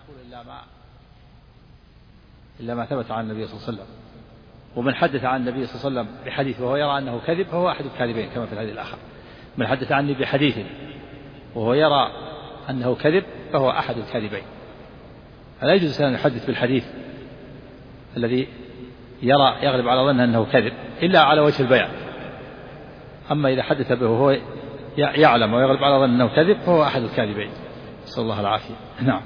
يقول إلا ما ثبت عن النبي صلى الله عليه وسلم. ومن حدث عن النبي صلى الله عليه وسلم بحديث وهو يرى أنه كذب فهو أحد الكاذبين كما في الحديث الآخر. من حدث عني بحديث وهو يرى أنه كذب فهو أحد الكاذبين. فلا يجوز أن يحدث بالحديث الذي يرى يغلب على ظنه أنه كذب إلا على وجه البيان. أما إذا حدث به وهو يعلم ويغلب على ظنه أنه كذب فهو أحد الكاذبين، نسأل الله العافية. نعم.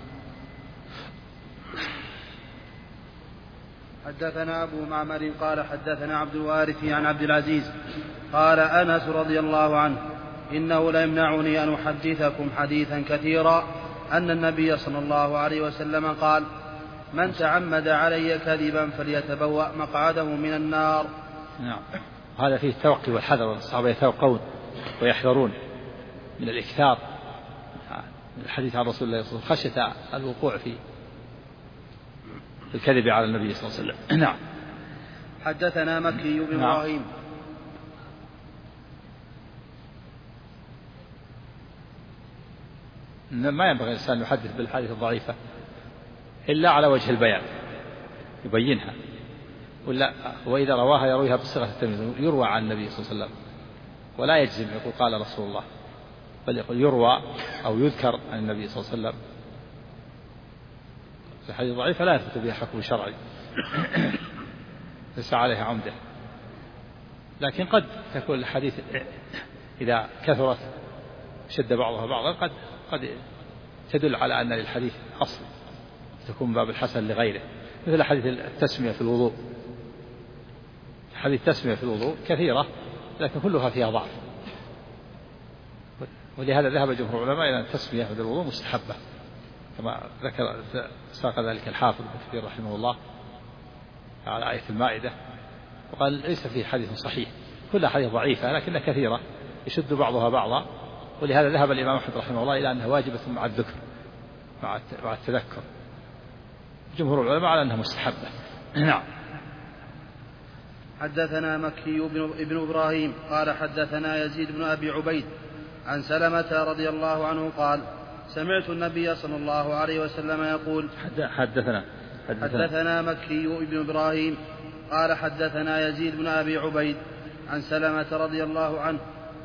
حدثنا أبو معمر قال حدثنا عبد الوارث عن عبد العزيز قال أنس رضي الله عنه إنه ليمنعني أن أحدثكم حديثا كثيرا أن النبي صلى الله عليه وسلم قال من تعمد علي كذبا فليتبوأ مقعده من النار. نعم. هذا فيه التوقي والحذر، الصحابة يتوقون ويحذرون من الإكثار من الحديث عن رسول الله صلى الله عليه وسلم خشية الوقوع في الكذب على النبي صلى الله عليه وسلم. نعم. حدثنا مكي بن إبراهيم. ما ينبغي الإنسان يحدث بالحديث الضعيفة إلا على وجه البيان يبينها، وإذا رواها يرويها بصيغة التمييز، يروى عن النبي صلى الله عليه وسلم ولا يجزم يقول قال رسول الله، بل يقول يروى أو يذكر عن النبي صلى الله عليه وسلم. في الحديث الضعيف لا يثبت بها حكم شرعي ليس عليها عمده، لكن قد تكون الحديث إذا كثرت شد بعضها بعضا قد تدل على أن للحديث أصل تكون باب الحسن لغيره، مثل حديث التسمية في الوضوء. حديث التسمية في الوضوء كثيرة لكن كلها فيها ضعف، ولهذا ذهب جمهور العلماء إلى أن التسمية في الوضوء مستحبة كما ذكر ساق ذلك الحافظ ابن كثير رحمه الله على آية المائدة، وقال ليس فيه حديث صحيح، كلها حديث ضعيفة لكنها كثيرة يشد بعضها بعضا، ولهذا ذهب الإمام أحمد رحمه الله إلى أنها واجبة مع الذكر مع التذكر. جمهور العلماء على أنها مستحبة. نعم. حدثنا مكي بن إبراهيم قال حدثنا يزيد بن أبي عبيد عن سلمة رضي الله عنه قال سمعت النبي صلى الله عليه وسلم يقول حدثنا مكي بن إبراهيم قال حدثنا يزيد بن أبي عبيد عن سلمة رضي الله عنه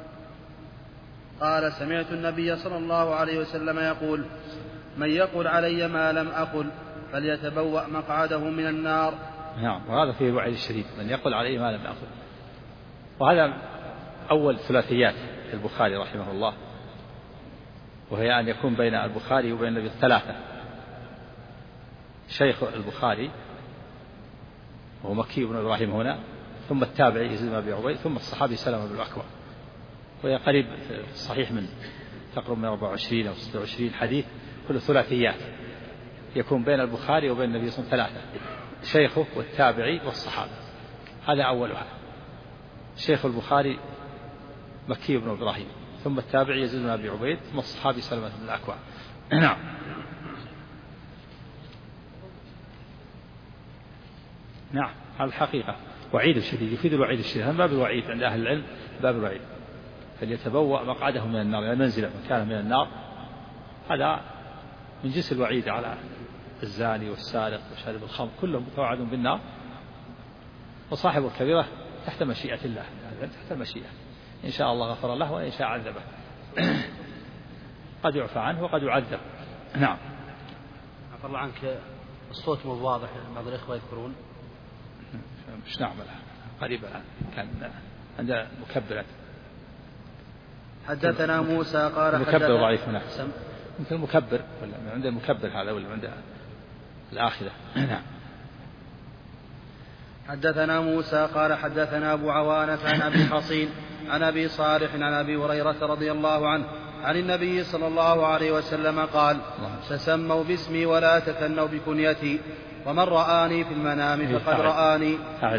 قال سمعت النبي صلى الله عليه وسلم يقول من يقل علي ما لم أقل فليتبوأ مقعده من النار. نعم. وهذا فيه الوعيد الشديد، من يقل علي ما لم أقل. وهذا أول ثلاثيات البخاري رحمه الله، وهي أن يكون بين البخاري وبين النبي ثلاثة: شيخ البخاري وهو مكي بن إبراهيم هنا، ثم التابعي يزيد بن أبي عبيد، ثم الصحابي سلمة بن الأكوع. وهي قريب في الصحيح من تقرب من 24 أو 26 حديث، كل ثلاثيات يكون بين البخاري وبين النبي صلى الله عليه وسلم ثلاثة: شيخه والتابعي والصحابي. هذا أولها. شيخ البخاري مكي بن إبراهيم، ثم التابعي يزيد بن أبي عبيد، ثم الصحابي سلمة بن الأكوع. نعم. نعم. هذا الحقيقة وعيد شديد، يفيد الوعيد الشديد. هذا باب الوعيد عند أهل العلم، باب الوعيد. فليتبوأ مقعده من النار، يعني منزله مكانه من النار. هذا من جنس الوعيد على الزاني والسارق وشارب الخمر، كلهم متوعدون بالنار. وصاحب الكبيرة تحت مشيئة الله، تحت المشيئة، إن شاء الله غفر له وإن شاء عذبه. قد يعفى عنه وقد يعذب. نعم. عفى الله عنك، الصوت مو واضح، بعض الإخوة يذكرون. مش نعمل قريبا كان عند مكبرة. حدثنا موسى قال المكبر ضعيف هنا، مثل المكبر ولا عند المكبر هذا ولا عند الآخرة. نعم. حدثنا موسى قال حدثنا أبو عوانة عن أبي حصين عن أبي صالح عن أبي هريرة رضي الله عنه عن النبي صلى الله عليه وسلم قال تسموا باسمي ولا تكنوا بكنيتي، ومن رآني في المنام فقد رآني.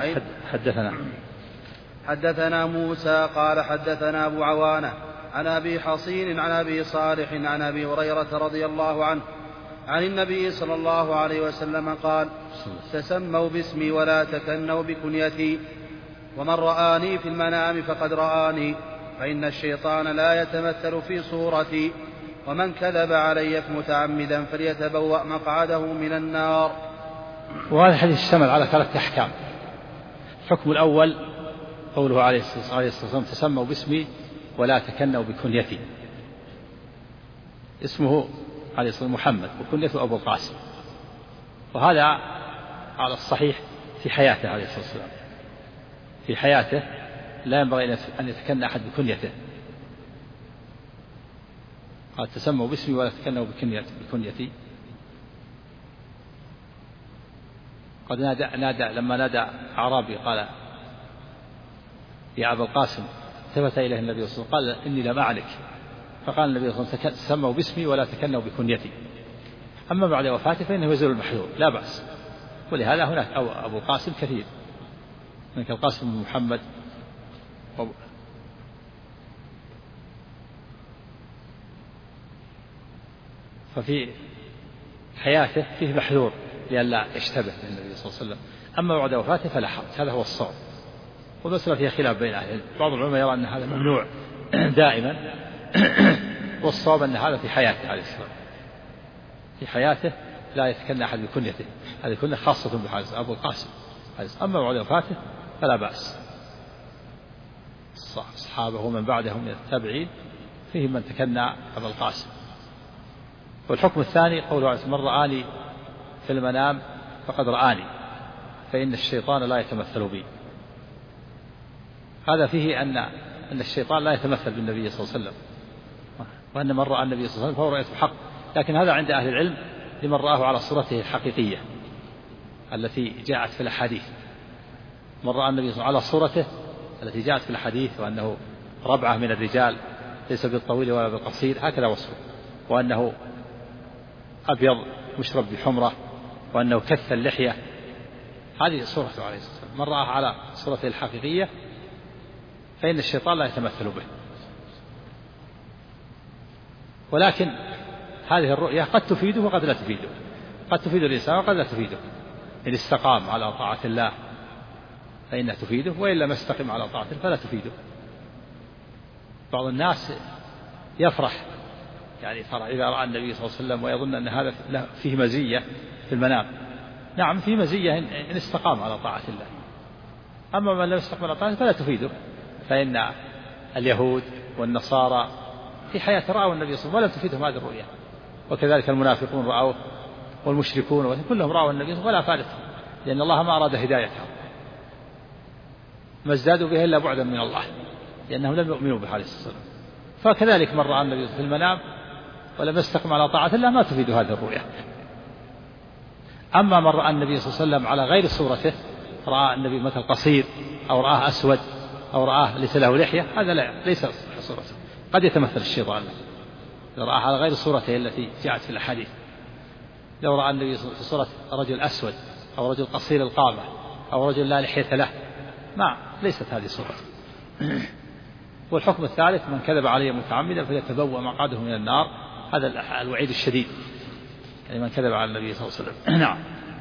حدثنا موسى قال حدثنا أبو عوانة عن أبي حصين عن أبي صالح عن أبي هريرة رضي الله عنه عن النبي صلى الله عليه وسلم قال تسموا باسمي ولا تكنوا بكنيتي، ومن رآني في المنام فقد رآني، فإن الشيطان لا يتمثل في صورتي ومن كذب علي متعمدا فليتبوأ مقعده من النار. وهذا الحديث اشتمل على 3 أحكام. الحكم الأول قوله عليه الصلاة والسلام تسموا باسمي ولا تكنوا بكنيتي. اسمه عليه الصلاة محمد وكنيته أبو القاسم، وهذا على الصحيح في حياته عليه الصلاة والسلام. في حياته لا ينبغي أن يتكنى أحد بكنيته. قال تسموا باسمي ولا تكنوا بكنيتي. قد نادى لما نادى أعرابي قال يا أبا القاسم، التفت إليه النبي صلى الله عليه وسلم قال إني لم أعلك، فقال النبي صلى الله عليه وسلم تسموا باسمي ولا تكنوا بكنيتي. أما بعد وفاته فإنه يزول المحذور لا بأس. ولهذا هناك أبو القاسم كثير، هناك القاسم بن محمد ففي حياته فيه محذور لئلا يشتبه بالنبي صلى الله عليه وسلم. أما بعد وفاته فلا حرج، هذا هو الصواب. والمسألة فيها خلاف بين أهل العلم، بعض العلماء يرى أن هذا ممنوع دائما، والصواب أن هذا في حياته عليه السلام. في حياته لا يتكنى أحد بكنيته، هذه كنية خاصة بحارس أبو القاسم. أما بعد وفاته فلا بأس. الصحابة ومن بعدهم من التابعين فيهم من تكنى أبو القاسم. والحكم الثاني قوله عليه من رآني في المنام فقد رآني فإن الشيطان لا يتمثل بي. هذا فيه أن الشيطان لا يتمثل بالنبي صلى الله عليه وسلم، وأن من رأى النبي صلى الله عليه وسلم فهو رؤيته حق. لكن هذا عند أهل العلم لمن رآه على صورته الحقيقية التي جاءت في الأحاديث. من رأى النبي صلى الله عليه وسلم على صورته التي جاءت في الحديث، وأنه ربعة من الرجال ليس بالطويل ولا بالقصير هكذا وصفه، وأنه أبيض مشرب بحمرة، وأنه كث اللحية، هذه صورته عليه الصلاة والسلام. من رآه على صورته الحقيقية فإن الشيطان لا يتمثل به. ولكن هذه الرؤية قد تفيده وقد لا تفيده، قد تفيد الإنسان وقد لا تفيده. إن استقام على طاعة الله فإنها تفيده، وإن لم يستقم على طاعته فلا تفيده. بعض الناس يفرح يعني ترى إذا رأى النبي صلى الله عليه وسلم ويظن أن هذا فيه مزية في المنام. نعم فيه مزية إن استقام على طاعة الله. أما من لم يستقم على طاعته فلا تفيده، فإن اليهود والنصارى في حياة رأوا النبي صلى الله عليه وسلم ولم تفيدهم هذه الرؤيا، وكذلك المنافقون رأوه والمشركون كلهم رأوا النبي صلى الله عليه وسلم ولا فادتهم، لأن الله ما أراد هدايتهم، ما ازدادوا بها إلا بعدا من الله، لأنهم لم يؤمنوا به عليه الصلاة والسلام. فكذلك من رأى النبي في المنام ولم يستقم على طاعة الله ما تفيد هذه الرؤيا. أما من رأى النبي صلى الله عليه وسلم على غير صورته، رأى النبي مثل قصير أو رآه أسود أو رآه ليس له لحية، هذا ليس صورته، قد يتمثل الشيطان إذا رآه على غير صورته التي جاءت في الأحاديث. لو رأى النبي في صورة رجل أسود أو رجل قصير القامة أو رجل لا لحية له، ليست هذه صورته. والحكم الثالث من كذب علي متعمدا فليتبوأ مقعده من النار، هذا الوعيد الشديد يعني من كذب على النبي صلى الله عليه وسلم. نعم.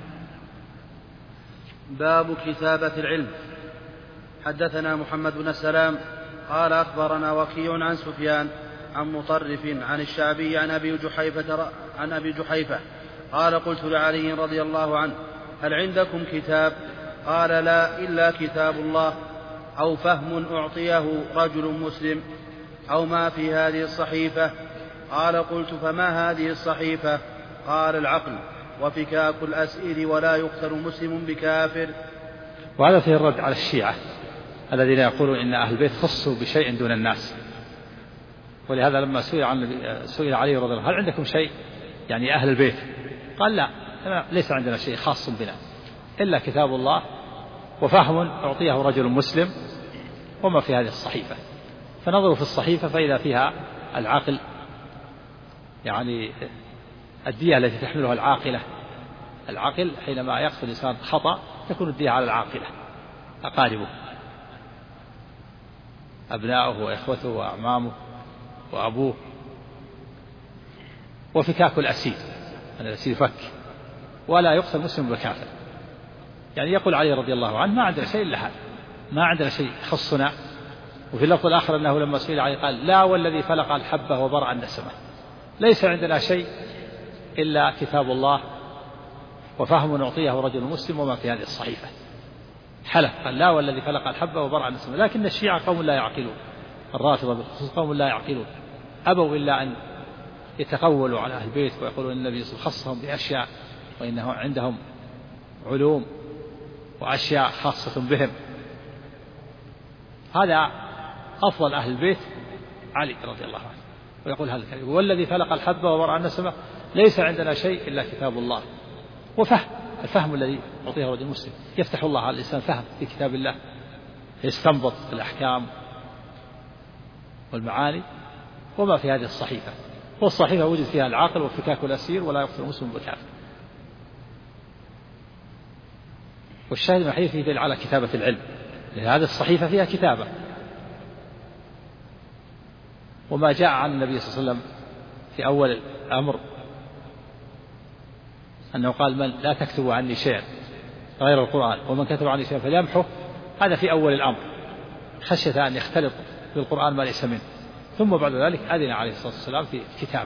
باب كتابة العلم. حدثنا محمد بن السلام قال أخبرنا وكيع عن سفيان عن مطرف عن الشعبي عن أبي جحيفة قال قلت لعلي رضي الله عنه هل عندكم كتاب؟ قال لا إلا كتاب الله أو فهم أعطيه رجل مسلم أو ما في هذه الصحيفة. قال قلت فما هذه الصحيفة؟ قال العقل وفكاك الأسئل ولا يقتل مسلم بكافر. وهذا فيه الرد على الشيعة الذين يقولون إن أهل البيت خصوا بشيء دون الناس. ولهذا لما سئل علي رضي الله عنه هل عندكم شيء يعني أهل البيت؟ قال لا، ليس عندنا شيء خاص بنا إلا كتاب الله وفهم أعطيه رجل مسلم وما في هذه الصحيفة. فنظروا في الصحيفة فإذا فيها العقل، يعني الدية التي تحملها العاقلة. العقل حينما يقصد الإنسان خطأ تكون الدية على العاقلة، أقاربه أبناؤه وإخوته وأعمامه وأبوه. وفكاك الأسير، أن الأسير فك، ولا يقتل مسلم بكافر. يعني يقول علي رضي الله عنه ما عندنا شيء إلا هذا، ما عندنا شيء يخصنا. وفي اللفظ الآخر أنه لما سئل علي قال لا والذي فلق الحبة وبرأ النسمة، ليس عندنا شيء إلا كتاب الله وفهم نعطيه رجل مسلم وما في هذه الصحيفة. حلف قال لا والذي فلق الحبة وبرأ النسمة. لكن الشيعة قوم لا يعقلون، الرافضة بالخصوص قوم لا يعقلون، أبوا إلا أن يتقولوا على أهل البيت ويقولون أن النبي خصهم بأشياء وإنه عندهم علوم وأشياء خاصة بهم. هذا أفضل أهل البيت علي رضي الله عنه، ويقول هذا الكلام: والذي فلق الحبة وبرأ النسمة ليس عندنا شيء إلا كتاب الله وفهم. الفهم الذي يعطيه رجل مسلم، يفتح الله على الإنسان فهم في كتاب الله، يستنبط الأحكام والمعاني وما في هذه الصحيفة. والصحيفة وجد فيها العاقل وفكاك الأسير ولا يقتل المسلم بالكافر. والشاهد من الحديث يدل على كتابة العلم، لأن هذه الصحيفة فيها كتابة. وما جاء عن النبي صلى الله عليه وسلم في أول الأمر أنه قال: من لا تكتبوا عني شيئا غير القرآن ومن كتب عني شيئا فليمحه، هذا في أول الأمر خشية أن يختلط بالقرآن ما ليس منه. ثم بعد ذلك أذن عليه الصلاة والسلام في كتابة،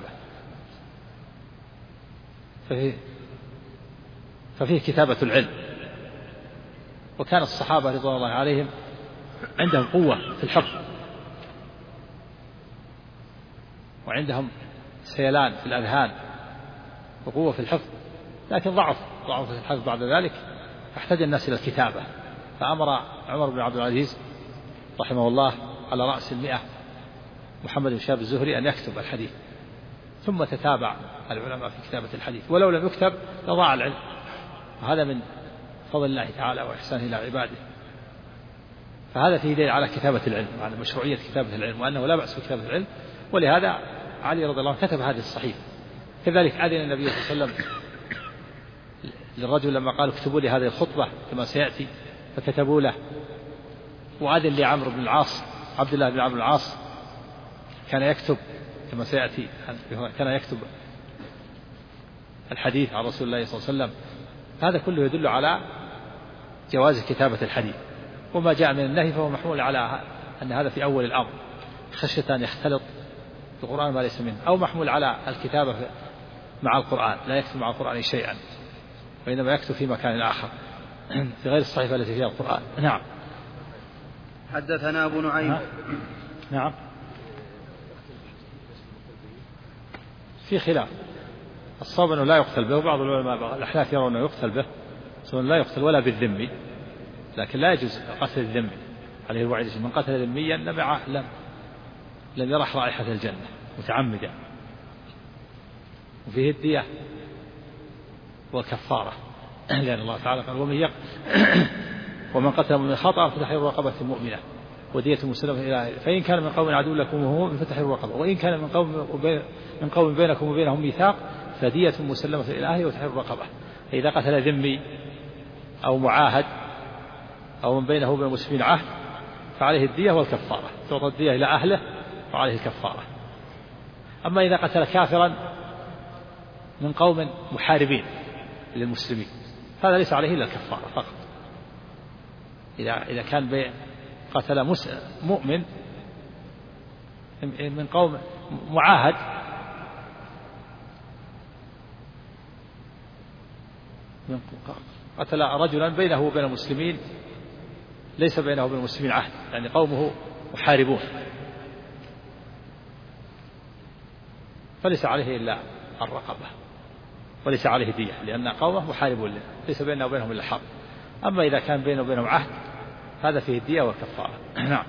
ففيه كتابة العلم. وكان الصحابة رضوان الله عليهم عندهم قوة في الحفظ وعندهم سيلان في الأذهان وقوة في الحفظ، لكن ضعف في الحفظ بعد ذلك، فاحتاج الناس إلى الكتابة. فأمر عمر بن عبد العزيز رحمه الله على رأس 100 محمد بن شهاب الزهري أن يكتب الحديث، ثم تتابع العلماء في كتابة الحديث، ولو لم يكتب لضاع العلم. وهذا من فضل الله تعالى وإحسانه إلى عباده. فهذا فيه دليل على كتابة العلم، على مشروعية كتابة العلم، وأنه لا بأس بكتابة العلم. ولهذا علي رضي الله عنه كتب هذه الصحيفة. كذلك أذن النبي صلى الله عليه وسلم للرجل لما قال: اكتبوا لي هذه الخطبة كما سيأتي، فكتبوا له. وأذن لعمرو بن العاص، عبد الله بن عمرو بن العاص، كان يكتب كما سيأتي، كان يكتب الحديث عن رسول الله صلى الله عليه وسلم. هذا كله يدل على جواز كتابة الحديث. وما جاء من النهي فهو محمول على أن هذا في أول الأمر خشية أن يختلط بالقرآن ما ليس منه، أو محمول على الكتابة مع القرآن، لا يكتب مع القرآن شيئا، وإنما يكتب في مكان آخر في غير الصحيفة التي فيها القرآن. نعم. حدثنا أبو نعيم. نعم. في خلاف، الصواب أنه لا يقتل به، وبعض العلماء الأحناف يرون أنه يقتل به، سواء لا يقتل ولا بالذمي، لكن لا يجوز قتل الذمي، عليه الوعيد: من قتل ذميا لم يرح رائحة الجنة متعمدا. وفيه الدية والكفارة، لأن الله تعالى قال: ومن قتل من خطأ فتحرير رقبة مؤمنة ودية مسلمة إلى أهله، فإن كان من قوم عدو لكم وهو فتحرير رقبة، وإن كان من قوم بينكم وبينهم ميثاق فدية مسلمة إلى أهله وتحرير رقبة. فإذا قتل ذمي أو معاهد أو من بينه وبين المسلمين عهد فعليه الدية والكفارة، تعطى الدية إلى أهله وعليه الكفارة. أما إذا قتل كافرا من قوم محاربين للمسلمين هذا ليس عليه إلا الكفارة فقط. إذا كان قتل مؤمن من قوم معاهد قتل رجلا بينه وبين المسلمين ليس بينه وبين المسلمين عهد، يعني قومه محاربون، فليس عليه إلا الرقبة وليس عليه دية، لأن قومه محاربون ليس بينه وبينهم إلا الحرب. أما إذا كان بينه وبينهم عهد هذا فيه الدية والكفارة. نعم.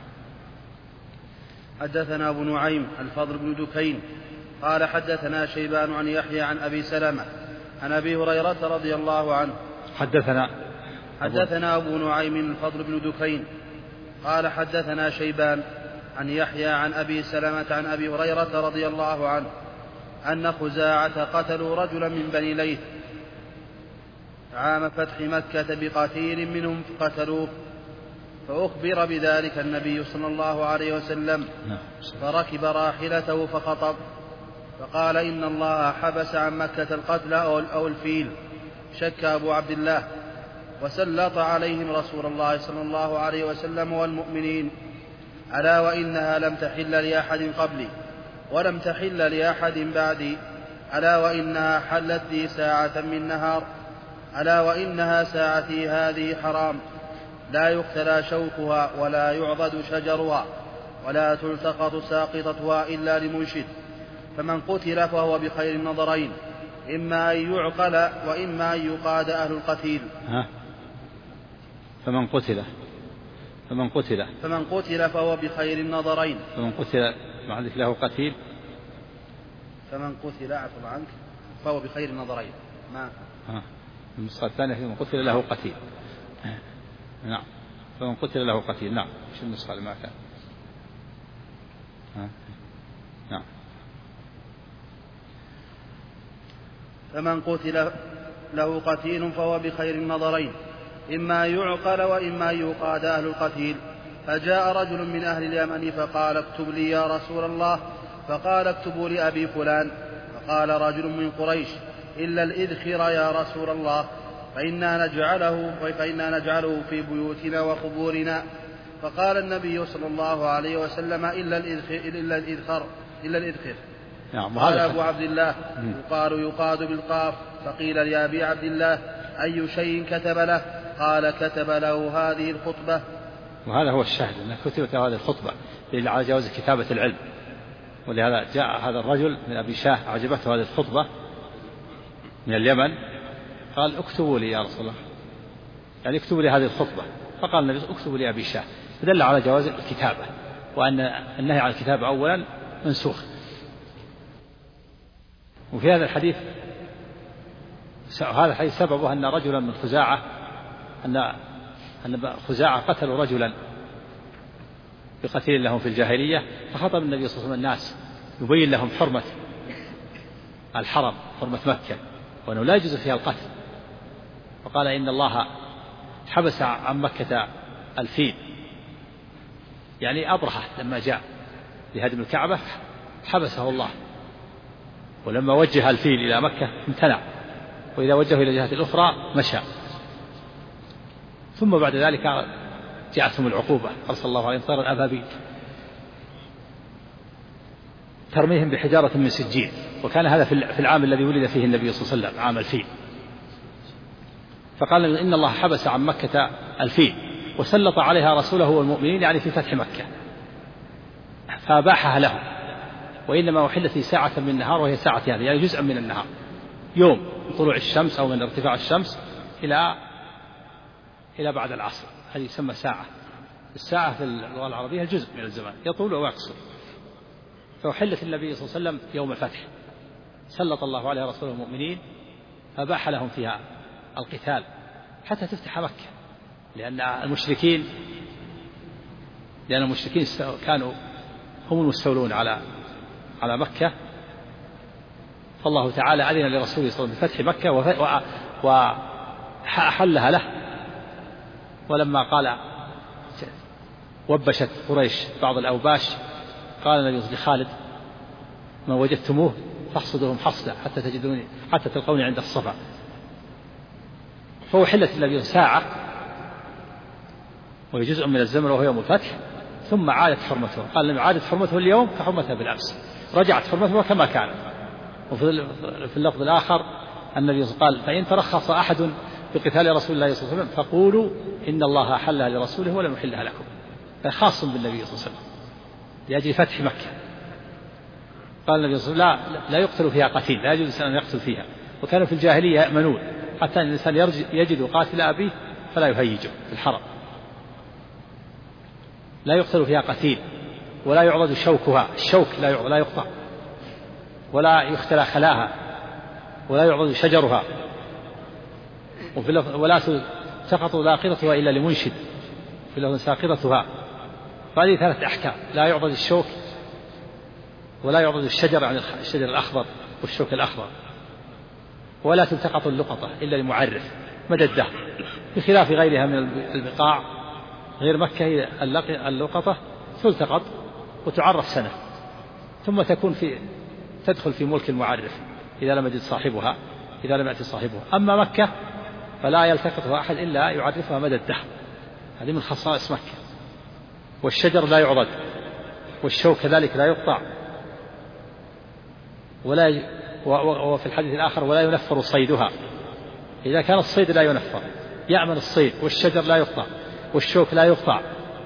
حدثنا أبو نعيم الفضل بن دكين قال: حدثنا شيبان عن يحيى عن أبي سلمة عن أبي هريرة رضي الله عنه. حدثنا أبو نعيم الفضل بن دكين قال: حدثنا شيبان عن يحيى عن أبي سلمة عن أبي هريرة رضي الله عنه أن خزاعة قتلوا رجلا من بني ليث عام فتح مكة بقتيل منهم قتلوه، فأخبر بذلك النبي صلى الله عليه وسلم، فركب راحلته فخطب فقال: إن الله حبس عن مكة القتل أو الفيل، شك أبو عبد الله، وسلط عليهم رسول الله صلى الله عليه وسلم والمؤمنين، ألا وإنها لم تحل لأحد قبلي، ولم تحل لأحد بعدي، ألا وإنها حلت لي ساعة من نهار، ألا وإنها ساعتي هذه حرام، لا يقتلى شوكها ولا يعضد شجرها ولا تلتقط ساقطتها إلا لمنشد، فمن قتل فهو بخير النظرين، إما أن يعقل وإما أن يقاد أهل القتيل. فمن قتل فهو بخير النظرين. فمن قتل ما عندك له قتيل. فمن قتل عفوا عنك فهو بخير النظرين. ما النسخة الثانية فمن قتل له قتيل. نعم فمن قتل له قتيل. نعم شو النسخة اللي ما كان. نعم فمن قتل له قتيل فهو بخير النظرين، إما يعقل وإما يقاد أهل القتيل. فجاء رجل من أهل اليمن فقال اكتب لي يا رسول الله، فقال اكتبوا لأبي فلان. فقال رجل من قريش إلا الإذخر يا رسول الله، فإنا نجعله في بيوتنا وقبورنا. فقال النبي صلى الله عليه وسلم إلا الإذخر. قال أبو عبد الله يقاد بالقاف. فقيل لأبي عبد الله أي شيء كتب له؟ قال كتب له هذه الخطبة. وهذا هو الشاهد أنه كتبت هذه الخطبة دليل على جواز كتابة العلم. ولهذا جاء هذا الرجل من أبي شاه أعجبته هذه الخطبة من اليمن، قال اكتبوا لي يا رسول الله، يعني اكتبوا لي هذه الخطبة. فقال النبي اكتبوا لي أبي شاه، فدل على جواز الكتابة، وأن النهي عن الكتابة أولا منسوخ. وفي هذا الحديث سببه أن رجلا من خزاعة أن خزاعة قتلوا رجلا بقتيل لهم في الجاهلية، فخطب النبي صلى الله عليه وسلم الناس يبين لهم حرمة الحرم، حرمة مكة، وأنه لا يجوز فيها القتل. وقال إن الله حبس عن مكة الفيل، يعني أبرهة لما جاء لهدم الكعبة حبسه الله، ولما وجه الفيل إلى مكة امتنع، وإذا وجهه إلى الجهة الأخرى مشى. ثم بعد ذلك جاءتهم العقوبة، أرسل الله عليهم طيرا أبابيل ترميهم بحجارة من سجيل، وكان هذا في العام الذي ولد فيه النبي صلى الله عليه وسلم، عام الفيل. فقال إن الله حبس عن مكة الفيل وسلط عليها رسوله والمؤمنين، يعني في فتح مكة، فأباحها لهم، وإنما أحلت ساعة من النهار وهي ساعة يعني جزءا من النهار، يوم من طلوع الشمس أو من ارتفاع الشمس إلى بعد العصر، هذه يسمى ساعة. الساعة في اللغة العربية الجزء من الزمان يطول ويقصر. فأحلت النبي صلى الله عليه وسلم يوم الفتح، سلط الله عليه رسوله المؤمنين فأباح لهم فيها القتال حتى تفتح مكة، لأن المشركين كانوا هم المستولون على مكة، فالله تعالى أذن لرسوله صلى الله عليه وسلم بفتح مكة وأحلها له. ولما قال وبشت قريش بعض الأوباش، قال النبي لخالد من وجدتموه فاحصدوهم حصدا حتى تلقوني عند الصفا. فأحلت النبي ساعة وهي جزء من الزمن وهو يوم الفتح، ثم عادت حرمته. قال النبي عادت حرمته اليوم كحرمتها بالأمس، رجعت حرمته كما كانت. وفي اللفظ الآخر النبي قال فإن ترخص أحد بقتال رسول الله صلى الله عليه وسلم فقولوا إن الله أحلها لرسوله ولم يحلها لكم. خاص بالنبي صلى الله عليه وسلم لأجل فتح مكة. قال النبي صلى الله عليه وسلم لا يقتل فيها قتيل، لا يجوز أن يقتل فيها. وكانوا في الجاهلية يأمنون حتى أن الإنسان يجد قاتل أبيه فلا يهيجه في الحرم. لا يقتل فيها قتيل ولا يعضد شوكها، الشوك لا يقطع، ولا يختلى خلاها، ولا يعضد شجرها، ولا تسقط لاقطتها إلا لمنشد، في لفظ ساقطتها. فهذه 3 أحكام: لا يعضد الشوك، ولا يعضد الشجر عن الشجر الأخضر والشوك الأخضر، ولا تلتقط اللقطة إلا لمعرف مدى الدهر، بخلاف غيرها من البقاع. غير مكة اللقطة تلتقط وتعرف سنة، ثم تدخل في ملك المعرف إذا لم يأتي صاحبها. أما مكة فلا يلتقطها أحد إلا يعرفها مدى الدهر، هذه من خصائص مكة. والشجر لا يعضد، والشوك كذلك لا يقطع، وفي الحديث الآخر ولا ينفر صيدها. إذا كان الصيد لا ينفر، يأمن الصيد، والشجر لا يقطع، والشوك لا يقطع،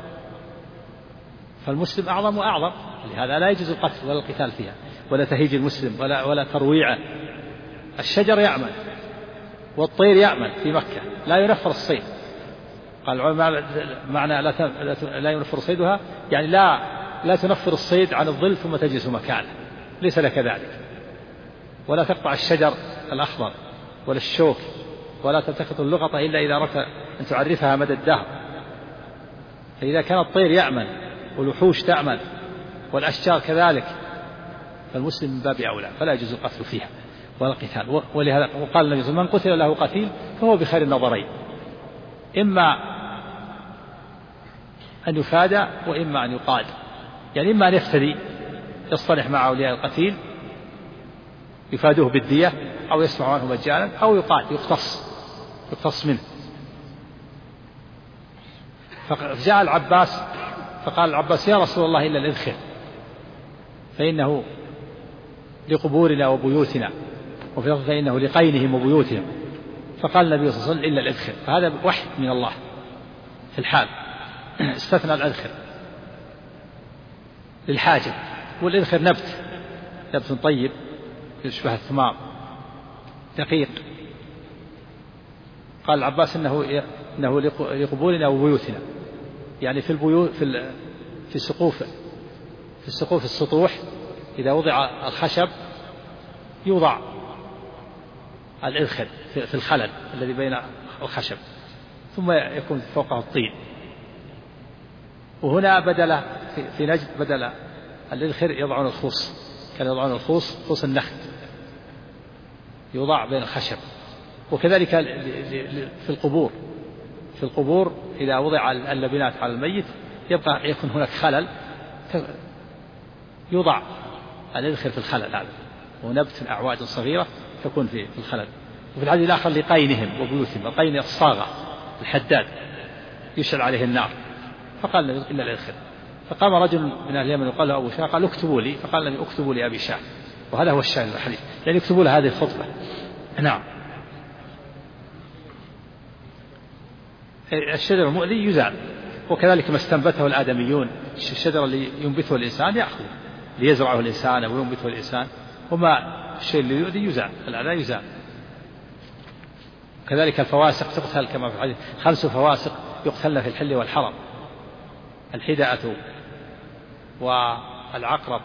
فالمسلم أعظم وأعظم. لهذا لا يجوز القتل ولا القتال فيها، ولا تهيج المسلم ولا ترويعه. الشجر يأمن والطير يأمن في مكة، لا ينفر الصيد. قال العلماء معنى لا ينفر صيدها يعني لا تنفر الصيد عن الظل ثم تجلس مكانه، ليس لك ذلك. ولا تقطع الشجر الأخضر ولا الشوك، ولا تلتقط اللقطة إلا إذا أردت أن تعرفها مدى الدهر. فإذا كان الطير يأمن والوحوش تأمن والأشجار كذلك، فالمسلم من باب أولى، فلا يجوز القتل فيها ولا القتال. ولهذا وقال النبي صلى الله عليه وسلم: من قتل له قتيل فهو بخير النظرين، إما أن يفادى وإما أن يقاد. يعني إما أن يفتدي، يصطلح مع أولياء القتيل يفادوه بالدية، أو يسمع عنه مجانا، أو يقاد يقتص منه. فجاء العباس فقال العباس: يا رسول الله إلا الإذخر فإنه لقبورنا وبيوتنا، وفي لفظ فإنه لقينهم وبيوتهم. فقال النبي صلى الله عليه وسلم: إلا الإذخر. فهذا وحي من الله في الحال، استثنى الإذخر للحاجة. والإذخر نبت طيب يشبه الثمار دقيق. قال العباس: إنه لقبورنا وبيوتنا، يعني في البيوت في سقوف السطوح إذا وضع الخشب يوضع الإذخر في الخلل الذي بين الخشب، ثم يكون فوقه الطين. وهنا في نجد بدل الإذخر يضعون الخوص، كانوا يضعون خوص النخل يوضع بين الخشب. وكذلك في القبور إذا وضع اللبنات على الميت يبقى يكون هناك خلل، يوضع الإذخر في الخلل هذا، ونبت أعواد صغيرة تكون في الخلل. وفي الحديث الآخر: لقينهم وبيوتهم. القين الصاغة الحداد يشعل عليه النار. فقال: إلا الإذخر. فقام رجل من أهل اليمن وقال له أبو شاه، قال: اكتبوا لي. فقال النبي: اكتبوا لي أبي شاه. وهذا هو الشاهد الحديث، يعني اكتبوا له هذه الخطبة. نعم. الشجر المؤذي يزال، وكذلك ما استنبته الآدميون، الشجر اللي ينبته الإنسان يأخذ ليزرعه الإنسان أو ينبته الإنسان، وما الشيء اللي يؤذي يزال، الأذى يزال. كذلك الفواسق تقتل كما في الحديث: 5 فواسق يقتلن في الحل والحرم: الحدأة والعقرب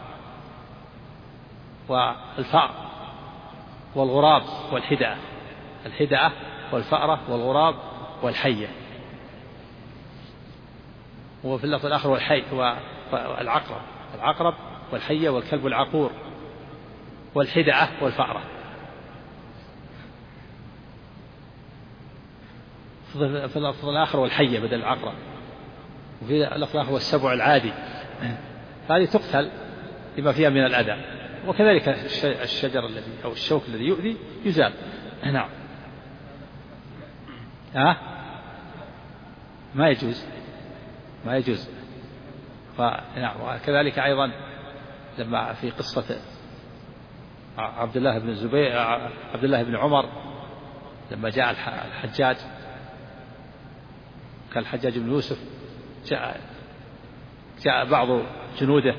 والفأر والغراب والحدأة. الحدأة والفأرة والغراب والحية. وفي اللفظ الآخر والعقرب والحية والكلب العقور والحدأة والفأرة. في اللفظ الآخر والحية بدل العقرب. وفي اللفظ الآخر والسبع العادي. هذه تقتل لما فيها من الأذى. وكذلك الشجر الذي أو الشوك الذي يؤذي يزال. نعم. ما يجوز. نعم. وكذلك أيضا لما في قصة عبد الله بن عمر لما جاء الحجاج، كان الحجاج بن يوسف جاء بعض جنوده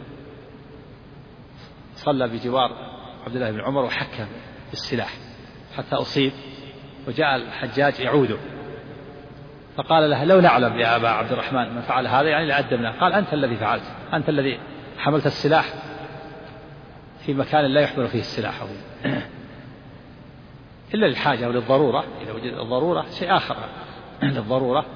صلى بجوار عبد الله بن عمر وحكم بالسلاح حتى أصيب، وجاء الحجاج يعوده، فقال له: لو نعلم يا أبا عبد الرحمن من فعل هذا يعني لأدبناه. قال: أنت الذي فعلت، أنت الذي حملت السلاح في مكان لا يحمل فيه السلاح إلا للحاجة وللضرورة. إذا وجد الضرورة شيء آخر، للضرورة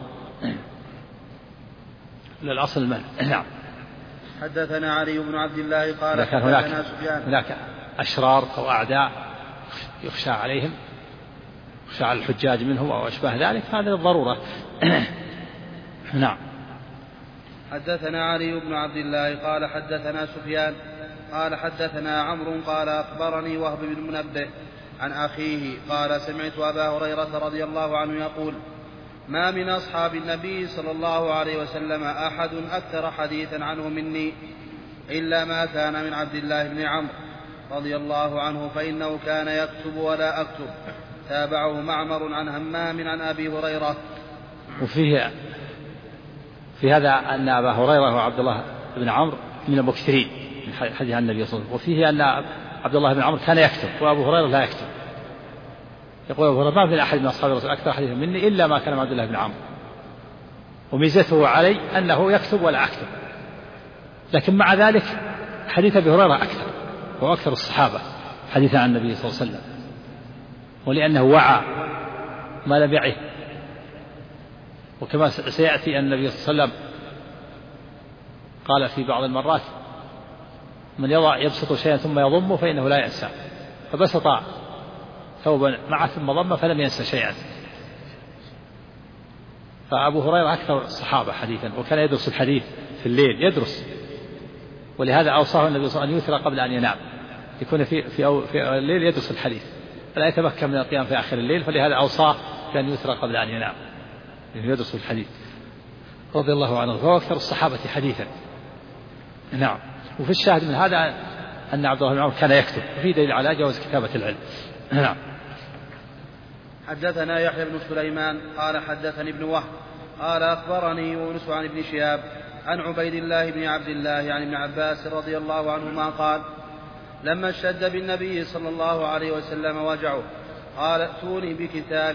للأصل المنع. نعم. حدثنا علي بن عبد الله قال: كان هناك أشرار أو أعداء يخشى عليهم، يخشى على الحجاج منهم أو أشباه ذلك، هذا للضرورة. نعم. حدثنا علي بن عبد الله قال: حدثنا سفيان قال: حدثنا عمرو قال: أخبرني وهب بن منبه عن أخيه قال: سمعت أبا هريرة رضي الله عنه يقول: ما من أصحاب النبي صلى الله عليه وسلم أحد أكثر حديثا عنه مني إلا ما كان من عبد الله بن عمرو، رضي الله عنه فإنه كان يكتب ولا أكتب. تابعه معمر عن همام عن أبي هريرة. وفيه في هذا أن أبا هريرة وعبد الله بن عمرو من المكثرين من حديث عن النبي صلى الله عليه وسلم. وفيه أن عبد الله بن عمرو كان يكتب وأبو هريرة لا يكتب. يقول أبو هريرة: ما في أحد من أصحاب الرسول أكثر حديثا مني إلا ما كان عبد الله بن عمرو، وميزته علي أنه يكتب ولا أكتب. لكن مع ذلك حديث أبي هريرة أكثر، هو أكثر الصحابة حديثا عن النبي صلى الله عليه وسلم، ولأنه وعى ما لم يعه. وكما سيأتي أن النبي صلى الله عليه وسلم قال في بعض المرات: من يبسط شيئا ثم يضمه فإنه لا ينسى. فبسط ثوبا معه ثم ضمه فلم ينسى شيئا. فأبو هريرة أكثر الصحابة حديثا، وكان يدرس الحديث في الليل، يدرس. ولهذا أوصاه النبي صلى الله عليه وسلم أن يوتر قبل أن ينام، يكون في الليل يدرس الحديث، فلا يتمكن من القيام في آخر الليل، فلهذا أوصاه بأن يوتر قبل أن ينام، يدرس الحديث رضي الله عنه. فهو أكثر الصحابة حديثا. نعم. وفي الشاهد من هذا أن عبد الله بن عمرو كان يكتب، وفي دليل على جواز كتابة العلم. نعم. حدثنا يحيى بن سليمان قال حدثني ابن وهب قال أخبرني يونس عن ابن شهاب عن عبيد الله بن عبد الله عن ابن عباس رضي الله عنهما قال: لما اشتد بالنبي صلى الله عليه وسلم وجعه قال: ائتوني بكتاب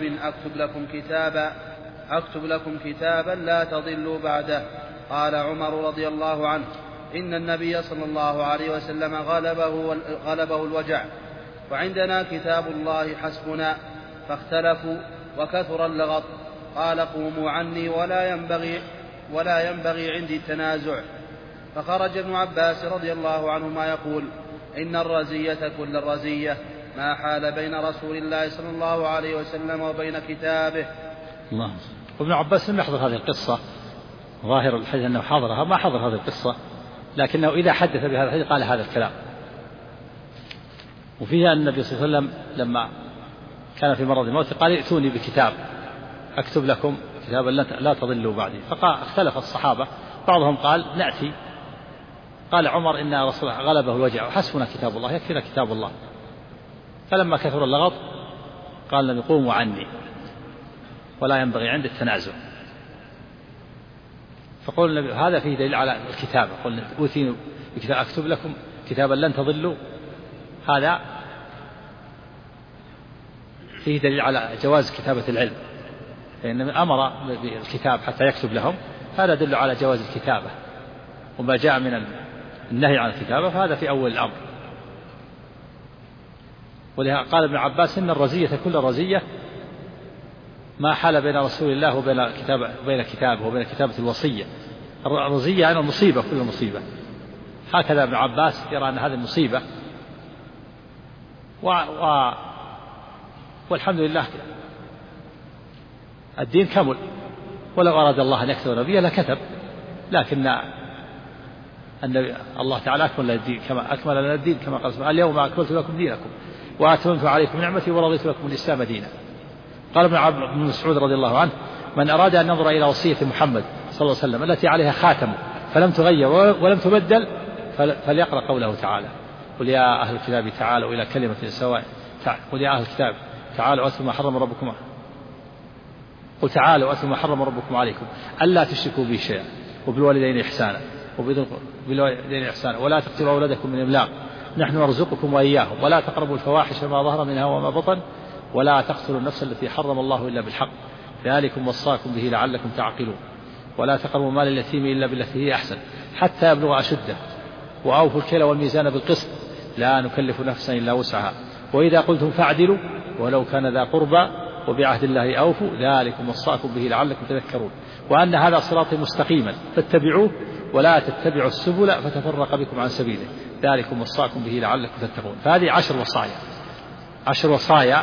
أكتب لكم كتابا لا تضلوا بعده. قال عمر رضي الله عنه: إن النبي صلى الله عليه وسلم غلبه الوجع، وعندنا كتاب الله حسبنا. فاختلفوا وكثر اللغط. قال: قوموا عني ولا ينبغي عندي التنازع. فخرج ابن عباس رضي الله عنهما يقول: إن الرزية كل الرزية ما حال بين رسول الله صلى الله عليه وسلم وبين كتابه. الله. وابن عباس لم يحضر هذه القصة، ظاهر الحديث أنه حضرها، ما حضر هذه القصة، لكنه إذا حدث بهذا الحديث قال هذا الكلام. وفيها أن النبي صلى الله عليه وسلم لما كان في مرض الموت قال: ائتوني بكتاب أكتب لكم كتابا لا تضلوا بعدي. فاختلف الصحابة، بعضهم قال: نأتي. قال عمر: إن رسول الله غلبه الوجع وحسبنا كتاب الله، يكفينا كتاب الله. فلما كثر اللغط قال النبي: قوموا عني ولا ينبغي عند التنازع. فقول النبي: هذا فيه دليل على الكتابة. قلنا: أوتيني بكتاب أكتب لكم كتابا لن تضلوا، هذا فيه دليل على جواز كتابة العلم، فإن أمر بالكتاب حتى يكتب لهم، هذا يدل على جواز الكتابة. وما جاء من النهي عن الكتابة فهذا في أول الأمر. ولهذا قال ابن عباس: إن الرزية كل رزية ما حال بين رسول الله وبين كتابه وبين كتابة الوصية. الرزية يعني المصيبة، كل مصيبة. هكذا ابن عباس يرى أن هذه المصيبة. والحمد لله الدين كمل، ولو أراد الله أن يكتب نبيه لكتب، لكن الله تعالى أكمل لنا الدين كما قال سبحانه: اليوم أكملت لكم دينكم وأتممت عليكم نعمتي ورضيت لكم الإسلام دينا. قال ابن مسعود رضي الله عنه: من أراد أن ينظر إلى وصية محمد صلى الله عليه وسلم التي عليها خاتم فلم تغير ولم تبدل فليقرأ قوله تعالى: قل يا أهل الكتاب تعالوا إلى كلمة سواء. قل يا أهل الكتاب تعالوا أتلوا ما حرم ربكم، قل تعالوا أتلوا ما حرم ربكم عليكم ألا تشركوا به شيئا وبالوالدين إحسانا ولا تقتلوا أولادكم من إملاق نحن نرزقكم وإياهم ولا تقربوا الفواحش ما ظهر منها وما بطن ولا تقتلوا النفس التي حرم الله إلا بالحق ذلكم وصاكم به لعلكم تعقلون ولا تقربوا مال اليتيم إلا بالتي هي أحسن حتى يبلغ أشده وأوفوا الكيل والميزان بالقسط لا نكلف نفسا إلا وسعها وإذا قلتم فاعدلوا ولو كان ذا قربى وبعهد الله أوفوا ذلكم وصاكم به لعلكم تذكرون وأن هذا صراطي مستقيما فاتبعوه ولا تتبعوا السبل فتفرق بكم عن سبيله ذلكم وصاكم به لعلكم تتقون. فهذه 10 وصايا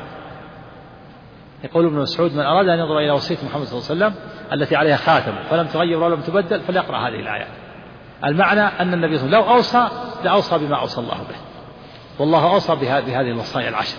يقول ابن مسعود: من أراد أن ينظر إلى وصية محمد صلى الله عليه وسلم التي عليها خاتم فلم تغير ولم تبدل فليقرأ هذه الآيات. المعنى أن النبي صلى الله عليه وسلم لو أوصى لأوصى بما أوصى الله به، والله أوصى بهذه الوصايا 10.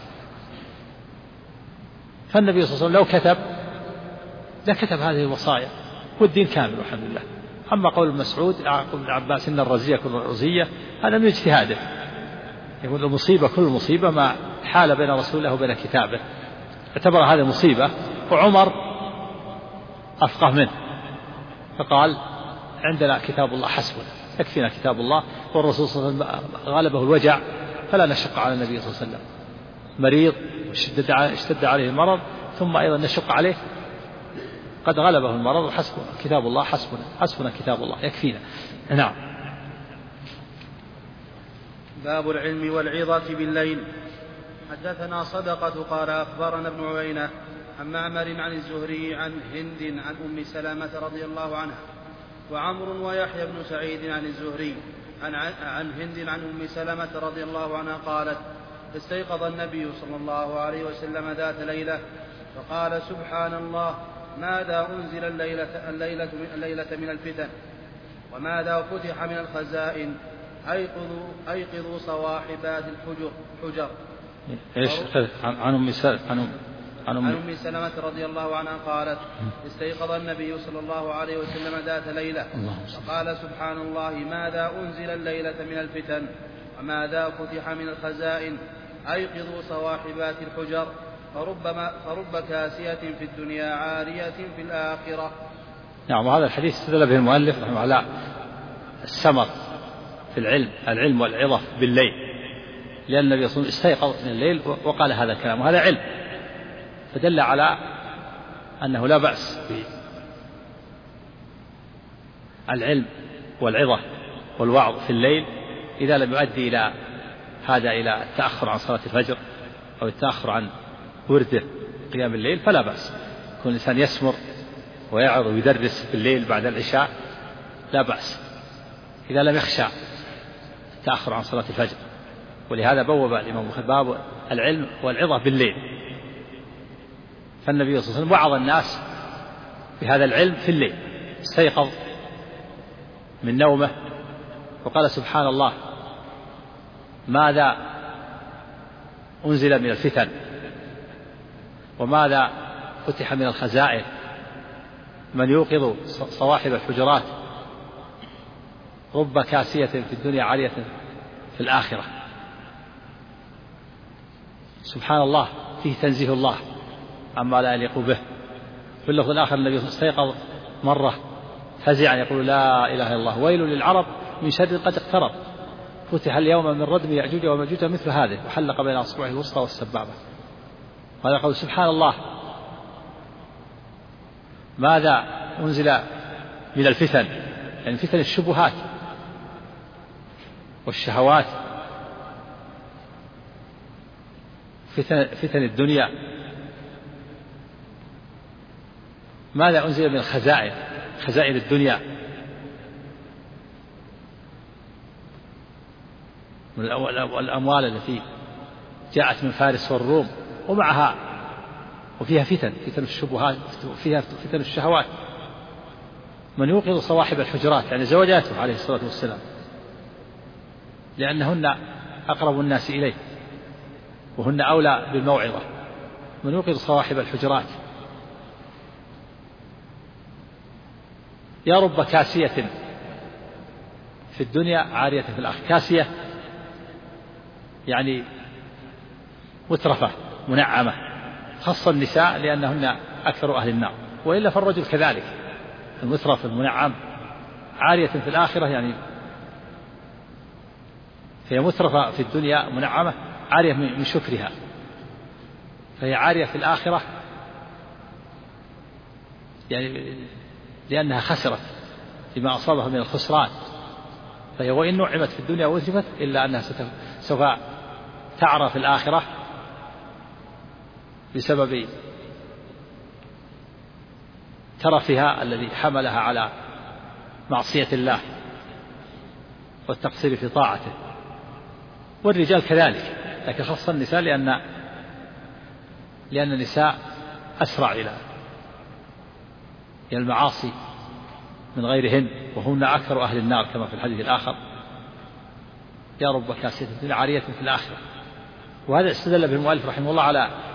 فالنبي صلى الله عليه وسلم لو كتب لكتب هذه الوصايا والدين كامل والحمد لله. أما قول ابن مسعود ابن عباس إن الرزية كل رزية هذا من اجتهاده يقول المصيبة كل مصيبة ما حال بين رسول الله وبين كتابه، اعتبر هذه مصيبة، وعمر أفقه منه فقال عندنا كتاب الله حسبنا، يكفينا كتاب الله، والرسول صلى الله عليه وسلم غلبه الوجع فلا نشق على النبي صلى الله عليه وسلم، مريض اشتد عليه المرض ثم أيضا نشق عليه، قد غلبه المرض، حسبنا كتاب الله، حسبنا كتاب الله يكفينا. نعم. باب العلم والعظة بالليل. حدثنا صدقة قال أخبرنا ابن عيينة عن معمر عن الزهري عن هند عن أم سلمة رضي الله عنها، وعمرو ويحيى بن سعيد عن الزهري عن هند عن أم سلمة رضي الله عنها قالت: استيقظ النبي صلى الله عليه وسلم ذات ليلة فقال: سبحان الله، ماذا أنزل الليلة من الفتن، وماذا فتح من الخزائن، أيقظوا صواحبات الحجر. ايش؟ عن أم سلمة رضي الله عنها قالت: استيقظ النبي صلى الله عليه وسلم ذات ليلة فقال: سبحان الله، ماذا أنزل الليلة من الفتن، وماذا فتح من الخزائن، أيقظوا صواحبات الحجر، فرب كاسية في الدنيا عارية في الآخرة. نعم. وهذا الحديث استدل به المؤلف رحمه الله على السمر في العلم والعظة بالليل، لأن النبي صلى الله عليه وسلم استيقظ من الليل وقال هذا الكلام، وهذا علم، فدل على أنه لا بأس بالعلم والعظة والوعظ في الليل إذا لم يؤدي إلى التأخر عن صلاة الفجر أو التأخر عن ورده قيام الليل، فلا بأس. يكون الإنسان يسمر ويعظ ويدرس في الليل بعد العشاء لا بأس إذا لم يخشى التأخر عن صلاة الفجر. ولهذا بوب الإمام باب العلم والعظة بالليل، فالنبي صلى الله عليه وسلم وعظ الناس بهذا العلم في الليل، استيقظ من نومه وقال: سبحان الله، ماذا أنزل من الفتن، وماذا فتح من الخزائن، من يوقظ صواحب الحجرات، رب كاسية في الدنيا عالية في الآخرة. سبحان الله فيه تنزيه الله عما لا يليق به. في اللفظ الآخر النبي استيقظ مرة فزعا يقول: لا إله إلا الله، ويل للعرب من شر قد اقترب، فتح اليوم من ردم يأجوج ومأجوج مثل هذه، وحلق بين أصبعه الوسطى والسبابة. وهذا قول سبحان الله، ماذا أنزل من الفتن، يعني فتن الشبهات والشهوات، فتن الدنيا، ماذا أنزل من خزائن الدنيا، من الأموال التي جاءت من فارس والروم ومعها وفيها فتن الشبهات، وفيها فتن الشهوات. من يوقظ صواحب الحجرات يعني زوجاته عليه الصلاة والسلام، لأنهن أقرب الناس إليه وهن أولى بالموعظة. من يوقظ صواحب الحجرات. يا رب كاسية في الدنيا عارية في الآخرة. كاسية يعني مترفة منعمة، خص النساء لأنهن أكثر أهل النار، وإلا فالرجل كذلك، المترف المنعم. عارية في الآخرة يعني فهي مترفة في الدنيا منعمة، عارية من شكرها، فهي عارية في الآخرة يعني لأنها خسرت بما أصابها من الخسران. فهي وإن نعمت في الدنيا وأتلفت إلا أنها سوف تعرى في الآخرة بسبب ترفها الذي حملها على معصية الله والتقصير في طاعته. والرجال كذلك، لكن خص النساء لأن النساء أسرع إلى المعاصي من غيرهن، وهن أكثر أهل النار كما في الحديث الآخر: يا رب كاسية عارية في الآخرة. وهذا استدل به المؤلف رحمه الله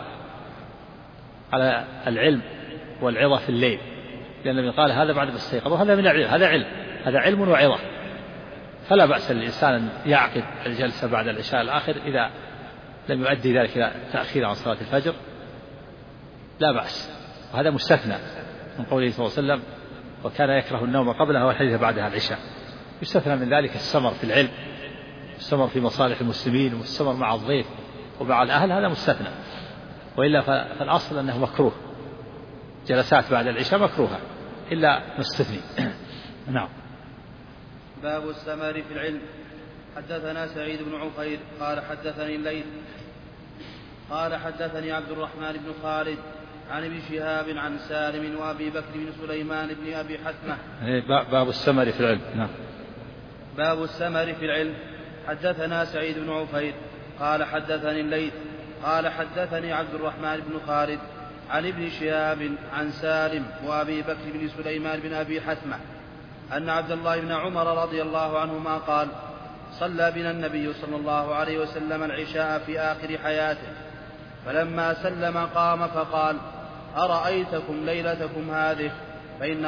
على العلم والعظة في الليل، لأن النبي قال: هذا بعد الاستيقاظ، وهذا من العلم، هذا علم وعظة. فلا بأس للإنسان أن يعقد الجلسة بعد العشاء الآخر إذا لم يؤدي ذلك إلى تأخير عن صلاة الفجر لا بأس. وهذا مستثنى من قوله صلى الله عليه وسلم وكان يكره النوم قبلها والحديث بعدها العشاء. يستثنى من ذلك السمر في العلم، السمر في مصالح المسلمين، والسمر مع الضيف ومع الأهل، هذا مستثنى. وإلا فالأصل أنه مكروه، جلسات بعد العشاء مكروهة إلا مستثني. نعم. باب السمر في العلم. حدثنا سعيد بن عفير قال حدثني الليث قال حدثني عبد الرحمن بن خالد عن ابن شهاب عن سالم وأبي بكر بن سليمان بن أبي حثمة. باب السمر في العلم. نعم. باب السمر في العلم. حدثنا سعيد بن عفير قال حدثني الليث قال حدثني عبد الرحمن بن خالد عن ابن شهاب عن سالم وأبي بكر بن سليمان بن أبي حثمة أن عبد الله بن عمر رضي الله عنهما قال صلى بنا النبي صلى الله عليه وسلم العشاء في آخر حياته، فلما سلم قام فقال أرأيتكم ليلتكم هذه فإن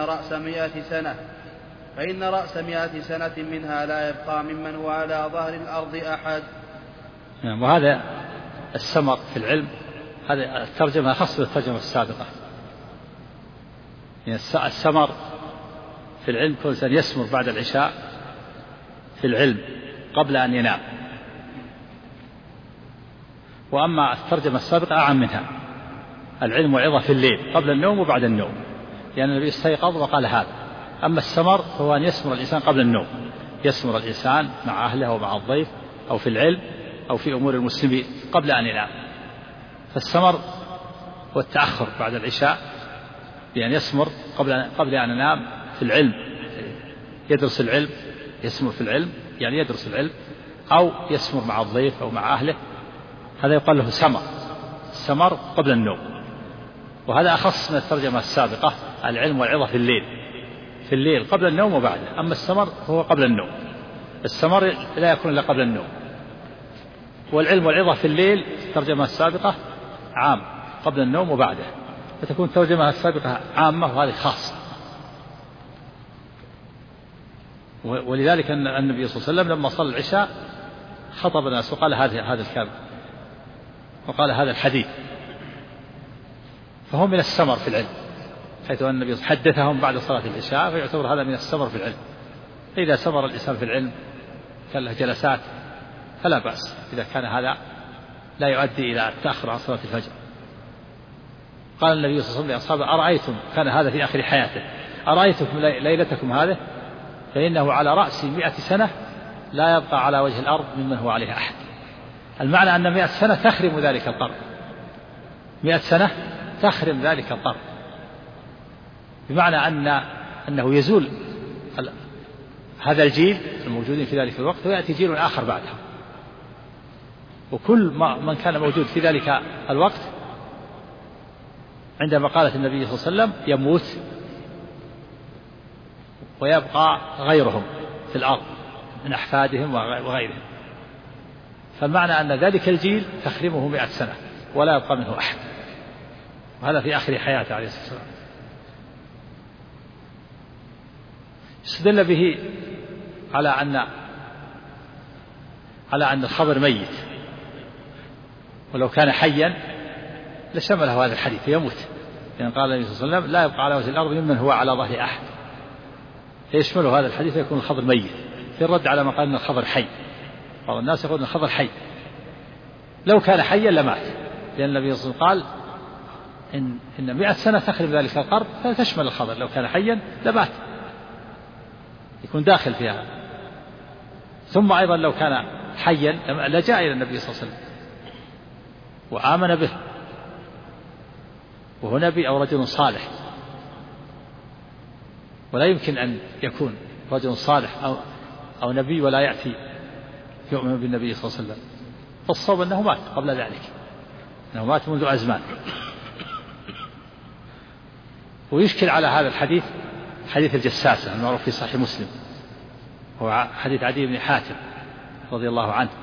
رأس 100 سنة منها لا يبقى ممن هو على ظهر الأرض أحد. وهذا السمر في العلم، هذه الترجمة خاصة بالترجمة السابقة. يعني السمر في العلم كل إنسان يسمر بعد العشاء في العلم قبل أن ينام. وأما الترجمة السابقة أعم منها، العلم والعظة في الليل قبل النوم وبعد النوم، لأن يعني النبي استيقظ وقال هذا. أما السمر فهو أن يسمر الإنسان قبل النوم، يسمر الإنسان مع أهله ومع الضيف أو في العلم أو في أمور المسلمين قبل أن ينام. فالسمر هو التأخر بعد العشاء، بأن يسمر قبل أن ينام في العلم، يدرس العلم، يسمر في العلم يعني يدرس العلم، أو يسمر مع الضيف أو مع أهله، هذا يقال له السمر قبل النوم. وهذا أخص من الترجمة السابقة، العلم والعظة في الليل قبل النوم وبعده. أما السمر فهو قبل النوم، السمر لا يكون إلا قبل النوم. والعلم والعظة في الليل الترجمة السابقة عام قبل النوم وبعده، فتكون الترجمة السابقة عامة وهذه خاصة. ولذلك أن النبي صلى الله عليه وسلم لما صلى العشاء خطب الناس وقال هذا الكلام وقال هذا الحديث، فهو من السمر في العلم، حيث أن النبي حدثهم بعد صلاة العشاء، فيعتبر هذا من السمر في العلم. إذا سمر الإنسان في العلم كان له جلسات فلا بأس، إذا كان هذا لا يؤدي إلى التأخر عن صلاة الفجر. قال النبي صلى الله عليه وسلم لأصحابه أرأيتم، كان هذا في آخر حياته، أرأيتكم ليلتكم هذه فإنه على رأس 100 سنة لا يبقى على وجه الأرض ممن هو عليها أحد. المعنى أن 100 سنة تخرم ذلك القرن، 100 سنة تخرم ذلك القرن، بمعنى أنه يزول هذا الجيل الموجودين في ذلك الوقت ويأتي جيل آخر بعدها، وكل من كان موجود في ذلك الوقت عندما قالت النبي صلى الله عليه وسلم يموت ويبقى غيرهم في الأرض من أحفادهم وغيرهم. فالمعنى أن ذلك الجيل تخرمه 100 سنة ولا يبقى منه أحد، وهذا في آخر حياته عليه الصلاة والسلام. استدل به على أن الخبر ميت، ولو كان حيا لشمله هذا الحديث يموت، لأن قال النبي صلى الله عليه وسلم لا يبقى على وجه الأرض ممن هو على ظهر أحد، فيشمله هذا الحديث يكون الخبر ميت، في الرد على ما قال أن الخبر حي. بعض الناس يقول أن الخبر حي، لو كان حيا لمات، لأن النبي صلى الله عليه وسلم قال إن 100 سنة تخرم ذلك القرن، فتشمل الخبر، لو كان حيا لمات، يكون داخل فيها. ثم أيضا لو كان حيا لجاء إلى النبي صلى الله عليه وسلم وآمن به، وهو نبي أو رجل صالح، ولا يمكن أن يكون رجل صالح أو نبي ولا يأتي يؤمن بالنبي صلى الله عليه وسلم. فالصواب أنه مات قبل ذلك، أنه مات منذ أزمان. ويشكل على هذا الحديث حديث الجساسة المعروف في صحيح مسلم، هو حديث عدي بن حاتم رضي الله عنه،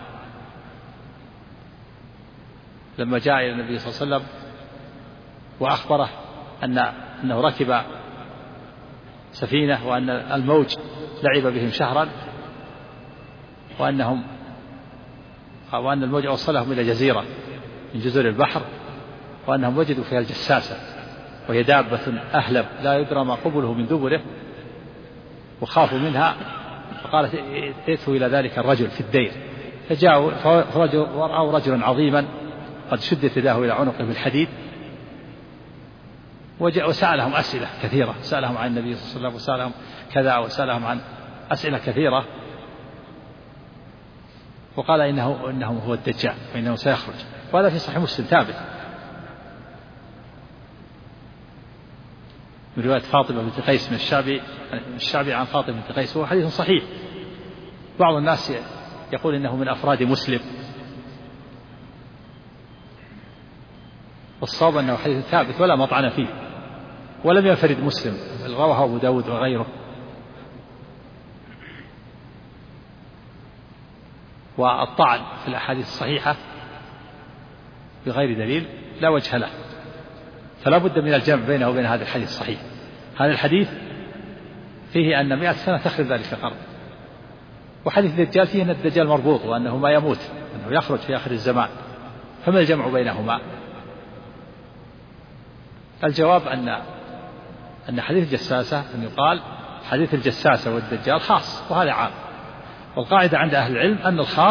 لما جاء إلى النبي صلى الله عليه وسلم وأخبره أنه ركب سفينة وأن الموج لعب بهم شهرا، وأن الموج أوصلهم إلى جزيرة من جزر البحر، وأنهم وجدوا فيها الجساسة وهي دابة أهلب لا يدرى ما قبله من دبره، وخافوا منها، فقالت ائتوا إلى ذلك الرجل في الدير، فجاءوا ورأوا رجلا عظيما قد شدت يداه إلى عنقه بالحديد، وسألهم أسئلة كثيرة، سألهم عن النبي صلى الله عليه وسلم وسألهم كذا وسألهم عن أسئلة كثيرة، وقال إنه هو الدجال وإنه سيخرج. وهذا في صحيح مسلم ثابت من رواية فاطمة بنت قيس من الشعبي عن فاطمة بنت قيس، وهو حديث صحيح. بعض الناس يقول إنه من أفراد مسلم، والصواب أنه حديث ثابت ولا مطعن فيه، ولم ينفرد مسلم، بل رواه أبو داود وغيره. والطعن في الأحاديث الصحيحة بغير دليل لا وجه له، فلا بد من الجمع بينه وبين هذا الحديث الصحيح. هذا الحديث فيه أن 100 سنة تخرب ذلك القرن، وحديث الدجال فيه أن الدجال مربوط وأنه ما يموت، أنه يخرج في آخر الزمان، فما الجمع بينهما؟ الجواب أن حديث الجساسة أن يقال حديث الجساسة والدجال خاص وهذا عام، والقاعدة عند أهل العلم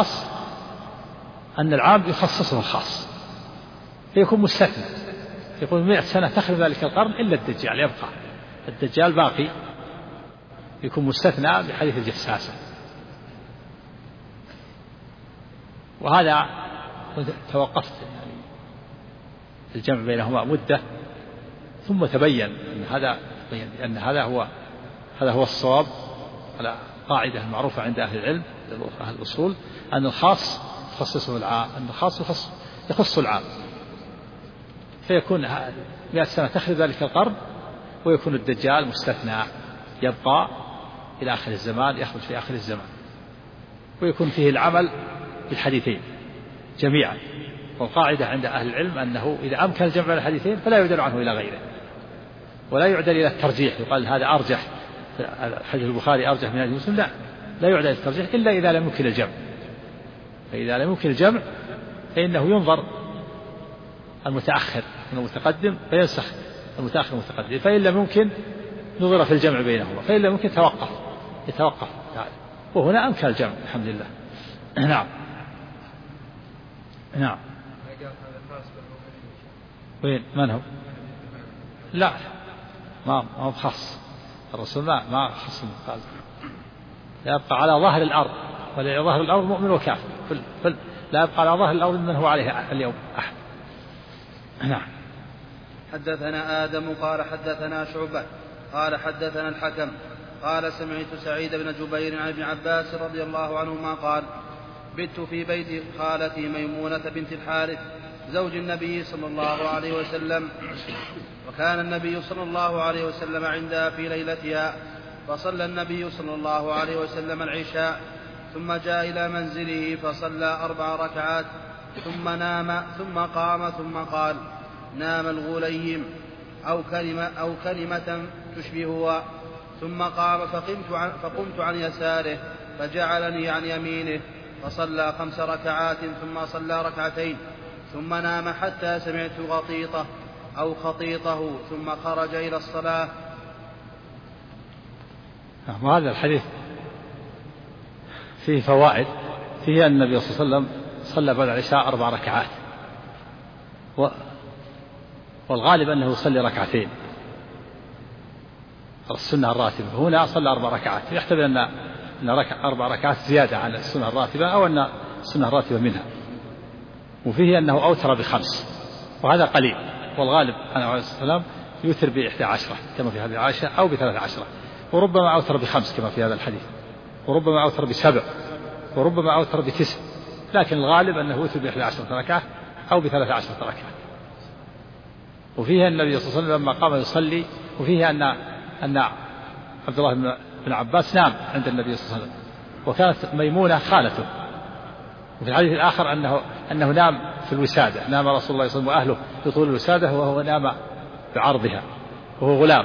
أن العام يخصصه الخاص، فيكون مستثنى، يقول 100 سنة تخرب ذلك القرن إلا الدجال يبقى، الدجال باقي، يكون مستثنى بحديث الجساسة. وهذا توقفت يعني الجمع بينهما مدة، ثم تبين أن هذا هو الصواب على قاعدة معروفة عند أهل العلم أهل الأصول، أن الخاص يخصصه العام، أن الخاص يخص العام، فيكون 100 سنة تخرب ذلك القرن، ويكون الدجال مستثنى يبقى إلى آخر الزمان، يخرج في آخر الزمان، ويكون فيه العمل بالحديثين جميعا. والقاعدة عند أهل العلم أنه إذا أمكن الجمع بين الحديثين فلا يعدل عنه إلى غيره، ولا يعدل إلى الترجيح، يقال هذا أرجح، حديث البخاري أرجح من حديث مسلم، لا يعدل إلى الترجيح إلا إذا لم يمكن الجمع. فإذا لم يمكن الجمع فإنه ينظر المتأخر من المتقدم فينسخ المتأخر المتقدم، فإن لم يمكن نظر في الجمع بينهما، فإن لم يمكن يتوقف يعني. وهنا أمكن الجمع الحمد لله. نعم. وين من هو؟ لا ما هو خاص، الرسول ما خص المقال، يبقى على ظهر الأرض، ولا ظهر الأرض مؤمن وكافر، لا يبقى على ظهر الأرض من هو عليه اليوم أحد. نعم. حدثنا آدم قال حدثنا شعبة قال حدثنا الحكم قال سمعت سعيد بن جبير عن ابن عباس رضي الله عنهما قال بت في بيت خالتي ميمونة بنت الحارث زوج النبي صلى الله عليه وسلم، وكان النبي صلى الله عليه وسلم عندها في ليلتها، فصلى النبي صلى الله عليه وسلم العشاء، ثم جاء إلى منزله فصلى 4 ركعات، ثم نام، ثم قام ثم قال نام الغليم أو كلمة تشبهها، ثم قام فقمت عن يساره فجعلني عن يمينه، فصلى 5 ركعات ثم صلى 2 ركعتين، ثم نام حتى سمعت غطيطه أو خطيطه، ثم خرج إلى الصلاة. وهذا الحديث فيه فوائد، فيه أن النبي صلى الله عليه وسلم صلى بعد العشاء 4 ركعات، والغالب أنه يصلي 2 ركعتين السنة الراتبة، هنا صلى 4 ركعات، يحتمل أن 4 ركعات زيادة على السنة الراتبة، أو أن السنة الراتبة منها. وفيه أنه أوتر ب5، وهذا قليل، والغالب أنه عليه الصلاة والسلام يوتر ب11 كما في هذه عائشة، أو ب13، وربما أوتر ب5 كما في هذا الحديث، وربما أوتر ب7، وربما أوتر ب9، لكن الغالب أنه يوتر ب11 ركعة أو ب13 ركعة. وفيه النبي صلى الله عليه وسلم لما قام يصلي، وفيه أن عبد الله بن عباس نام عند النبي صلى الله عليه وسلم، وكانت ميمونة خالته. وفي الحديث الآخر أنه نام في الوسادة، نام رسول الله صلى الله عليه وسلم وأهله في طول الوسادة، وهو نام بعرضها وهو غلام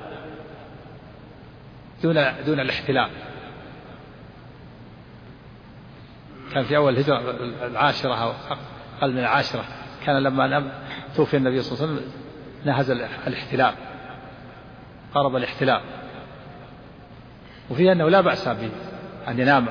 دون الاحتلام. كان في أول الهجرة العاشرة أو أقل من العاشرة، كان لما توفي النبي صلى الله عليه وسلم نهز الاحتلام، قرب الاحتلام. وفيه أنه لا بأس أن ينام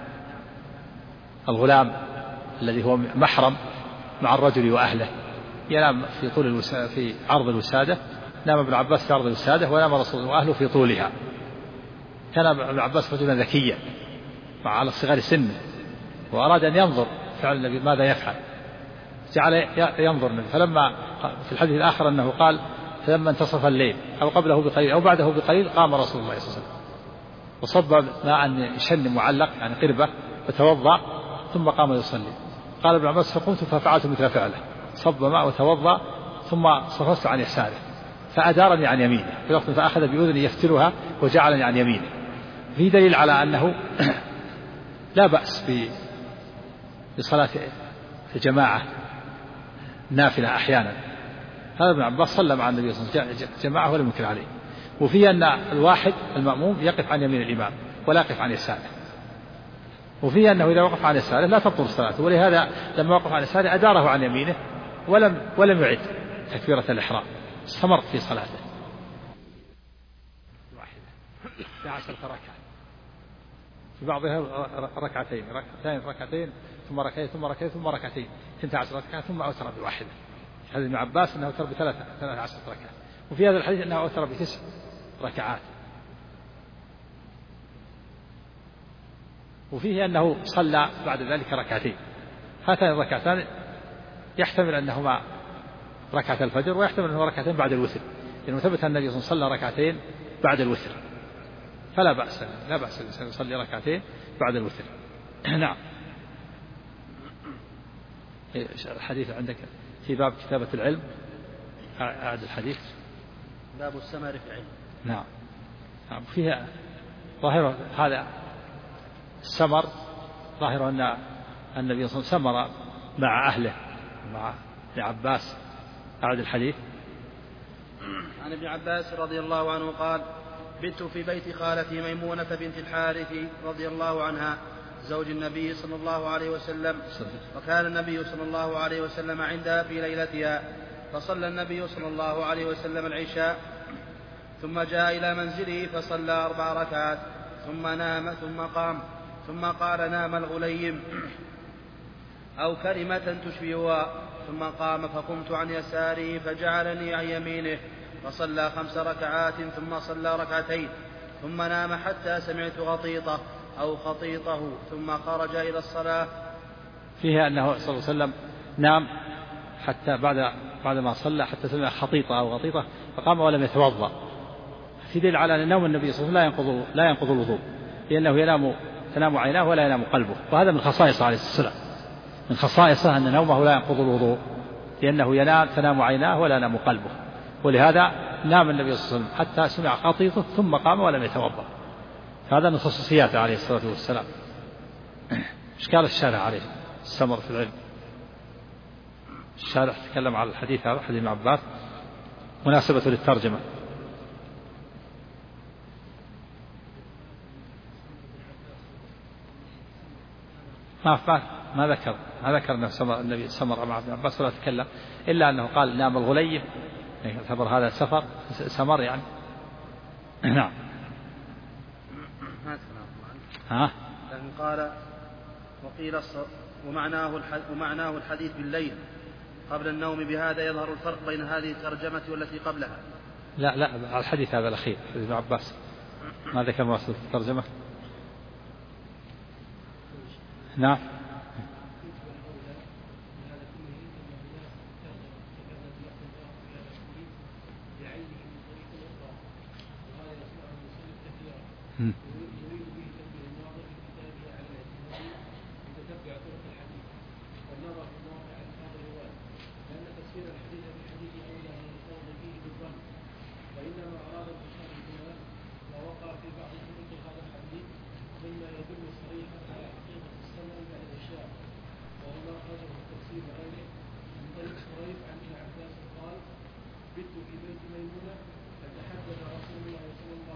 الغلام الذي هو محرم مع الرجل وأهله، ينام في طول في عرض الوسادة. نام ابن عباس في عرض الوسادة ونام رسول الله وأهله في طولها. كان ابن عباس رجلا ذكيا على صغر سنه، وأراد أن ينظر فعل النبي ماذا يفعل، جعل ينظر منه. فلما في الحديث الآخر أنه قال فلما انتصف الليل أو قبله بقليل أو بعده بقليل قام رسول الله صلى الله عليه وسلم وصب ماء يشن معلق يعني قربة وتوضأ ثم قام يصلي. قال ابن عباس فقمت ففعلت مثل فعله، صب ماء وتوضأ ثم صرفت عن يساره فأدارني عن يمينه في وقت فأخذ بأذني يفتلها وجعلني عن يمينه. في دليل على أنه لا بأس بصلاة الجماعة نافلة أحيانا. هذا ابن عباس صلى مع النبي صلى الله عليه وسلم جماعة ولم ينكر عليه. وفيه أن الواحد المأموم يقف عن يمين الإمام ولا يقف عن يساره، وفيه أنه إذا وقف عن يساره لا تبطل صلاته، ولهذا لما وقف عن يساره أداره عن يمينه ولم يعد تكبيرة الإحرام، استمر في صلاته. واحدة 11 ركعة، في بعضها ركعتين ثم ركعتين ثم ركعتين ثم ركعتين 12 ركعة ثم أوتر بواحدة. هذا ابن عباس أنه أوتر ب13 ركعة. وفي هذا الحديث أنه أوتر ب9 ركعات. وفيه أنه صلى بعد ذلك ركعتين. هاتان الركعتان يحتمل أنهما ركعة الفجر ويحتمل أنهما ركعتين بعد الوتر، لأنه ثبت أن النبي صلى الله عليه وسلم صلى ركعتين بعد الوتر، فلا بأس الإنسان يصلي ركعتين بعد الوتر. نعم. الحديث عندك في باب كتابة العلم، أعد الحديث. باب السمر في العلم. نعم. فيها ظاهر هذا السمر، ظاهر أن النبي صلى الله عليه وسلم سمر مع أهله مع ابن عباس. أعد الحديث. عن ابن عباس رضي الله عنه قال: بت في بيت خالتي ميمونة بنت الحارث رضي الله عنها زوج النبي صلى الله عليه وسلم، وكان النبي صلى الله عليه وسلم عندها في ليلتها، فصلى النبي صلى الله عليه وسلم العشاء ثم جاء إلى منزله فصلى 4 ركعات ثم نام ثم قام ثم قال: نام الغليم أو كلمة تشبهها، ثم قام فقمت عن يساره فجعلني عن يمينه فصلى 5 ركعات ثم صلى ركعتين ثم نام حتى سمعت غطيطه أو خطيطه ثم خرج إلى الصلاة. فيها أنه صلى الله عليه وسلم نام حتى بعد ما صلى حتى سمع خطيطة أو غطيطة فقام ولم يتوضأ. في دليل على أن نوم النبي صلى الله عليه وسلم لا ينقض الوضوء، لأنه تنام عيناه ولا ينام قلبه، وهذا من خصائصه عليه الصلاة والسلام، من خصائصه أن نومه لا ينقض الوضوء، لأنه تنام عيناه ولا ينام قلبه. ولهذا نام النبي صلى الله عليه وسلم حتى سمع خطيطه ثم قام ولم يتوضأ. هذا من خصوصياته عليه الصلاة والسلام. إشكال الشارع عليه السمر في العلم. الشارع تكلم على الحديث هذا حديث ابن عباس مناسبة للترجمة. ما ذكر أن النبي سمر مع ابن عباس ولا تكلم، إلا أنه قال: نام الغليم، يعتبر هذا سمر يعني. نعم. لكن قال وقيل ومعناه الحديث بالليل قبل النوم، بهذا يظهر الفرق بين هذه الترجمة والتي قبلها. لا الحديث هذا الأخير حديث ابن عباس ما ذكر مناسبة الترجمة. نعم.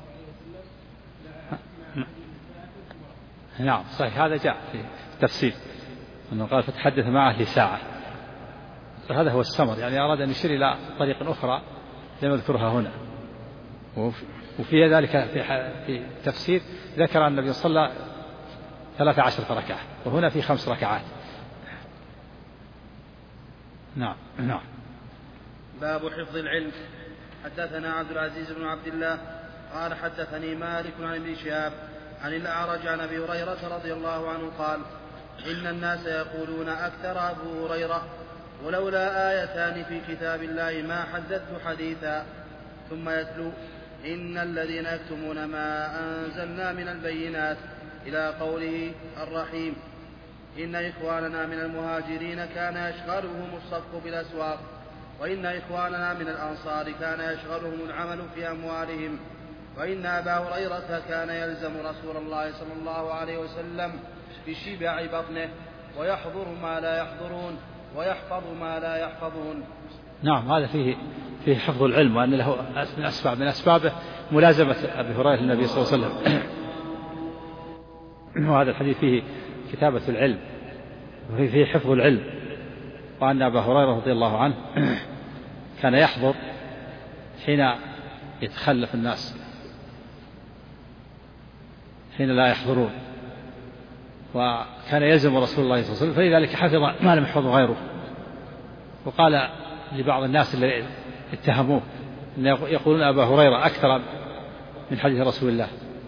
نعم صحيح، هذا جاء في التفسير أنه قال فتحدث معه لساعة، فهذا هو السمر، يعني أراد أن يشير إلى طريق أخرى لم يذكرها هنا. وفي ذلك في تفسير ذكر أن النبي صلى 13 ركعة، وهنا في 5 ركعات. نعم. باب حفظ العلم. حدثنا عبد العزيز بن عبد الله قال حدثني مالك عن ابن شهاب عن الأعرج عن أبي هريرة رضي الله عنه قال إن الناس يقولون أكثر أبو هريرة ولولا آيتان في كتاب الله ما حدثت حديثا، ثم يتلو إن الذين يكتمون ما أنزلنا من البينات إلى قوله الرحيم إن إخواننا من المهاجرين كان يشغلهم الصفق بالأسواق، وإن إخواننا من الأنصار كان يشغلهم العمل في أموالهم، وإن أبا هريرة كان يلزم رسول الله صلى الله عليه وسلم بشبع بطنه ويحضر ما لا يحضرون ويحفظ ما لا يحفظون. نعم، هذا فيه حفظ العلم، وأن له من أسبابه ملازمة أبي هريرة للنبي صلى الله عليه وسلم. وهذا الحديث فيه كتابة العلم وفيه حفظ العلم، وأن أبا هريرة رضي الله عنه كان يحضر حين يتخلف الناس، حين لا يحضرون، وكان يلزم رسول الله صلى الله عليه وسلم، فلذلك حفظ ما لم يحفظ غيره. وقال لبعض الناس اللي اتهموه إن يقولون أبا هريرة أكثر من حديث رسول الله،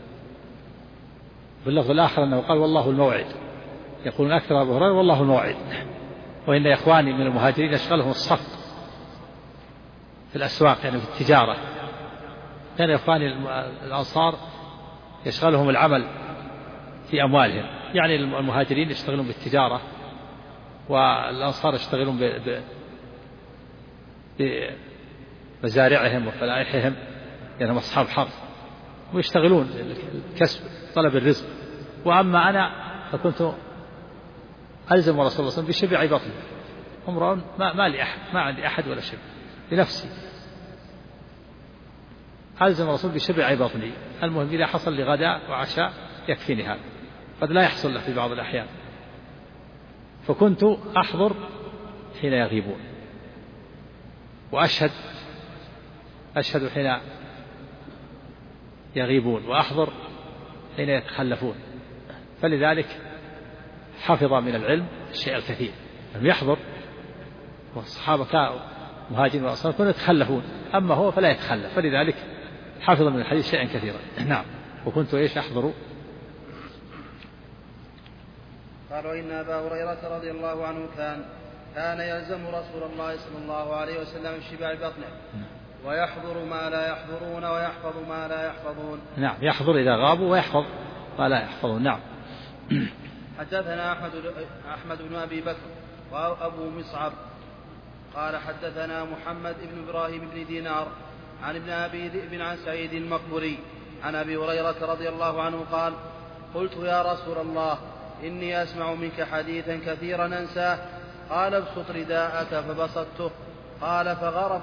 باللفظ الآخر أنه قال والله الموعد، يقولون أكثر أبو هريرة والله الموعد، وإن إخواني من المهاجرين يشغلهم الصفق في الأسواق، يعني في التجارة، كان إخواني الأنصار يشغلهم العمل في أموالهم، يعني المهاجرين يشتغلون بالتجارة والأنصار يشتغلون بمزارعهم وفلائحهم، يعني هم أصحاب حرث ويشتغلون الكسب طلب الرزق. وأما أنا فكنت ألزم رسول الله صلى الله عليه وسلم بشبع بطني، امرؤ ما لي أحد، ما عندي أحد ولا شبع لنفسي، ألزم الرسول بشبع بطني، المهم إذا حصل لي غداء وعشاء يكفيني هذا، قد لا يحصل له في بعض الأحيان، فكنت أحضر حين يغيبون وأشهد حين يغيبون وأحضر حين يتخلفون، فلذلك حفظ من العلم الشيء الكثير، لم يحضر، والصحابة كانوا مهاجرين وأنصار كانوا يتخلفون، أما هو فلا يتخلف، فلذلك حفظ من الحديث شيئا كثيرا. نعم. وكنت أحضر. قالوا إن أبا هريرة رضي الله عنه كان يلزم رسول الله صلى الله عليه وسلم الشبع بطنه ويحضر ما لا يحضرون ويحفظ ما لا يحفظون. نعم، يحضر إذا غابوا ويحفظ ما لا يحفظون. نعم. حدثنا أحمد بن أبي بكر وأبو مصعب قال حدثنا محمد بن إبراهيم بن دينار عن ابن أبي ذئب عن سعيد المقبري عن أبي هريرة رضي الله عنه قال قلت يا رسول الله إني أسمع منك حديثا كثيرا أنساه، قال ابسط رداءك فبسطته، قال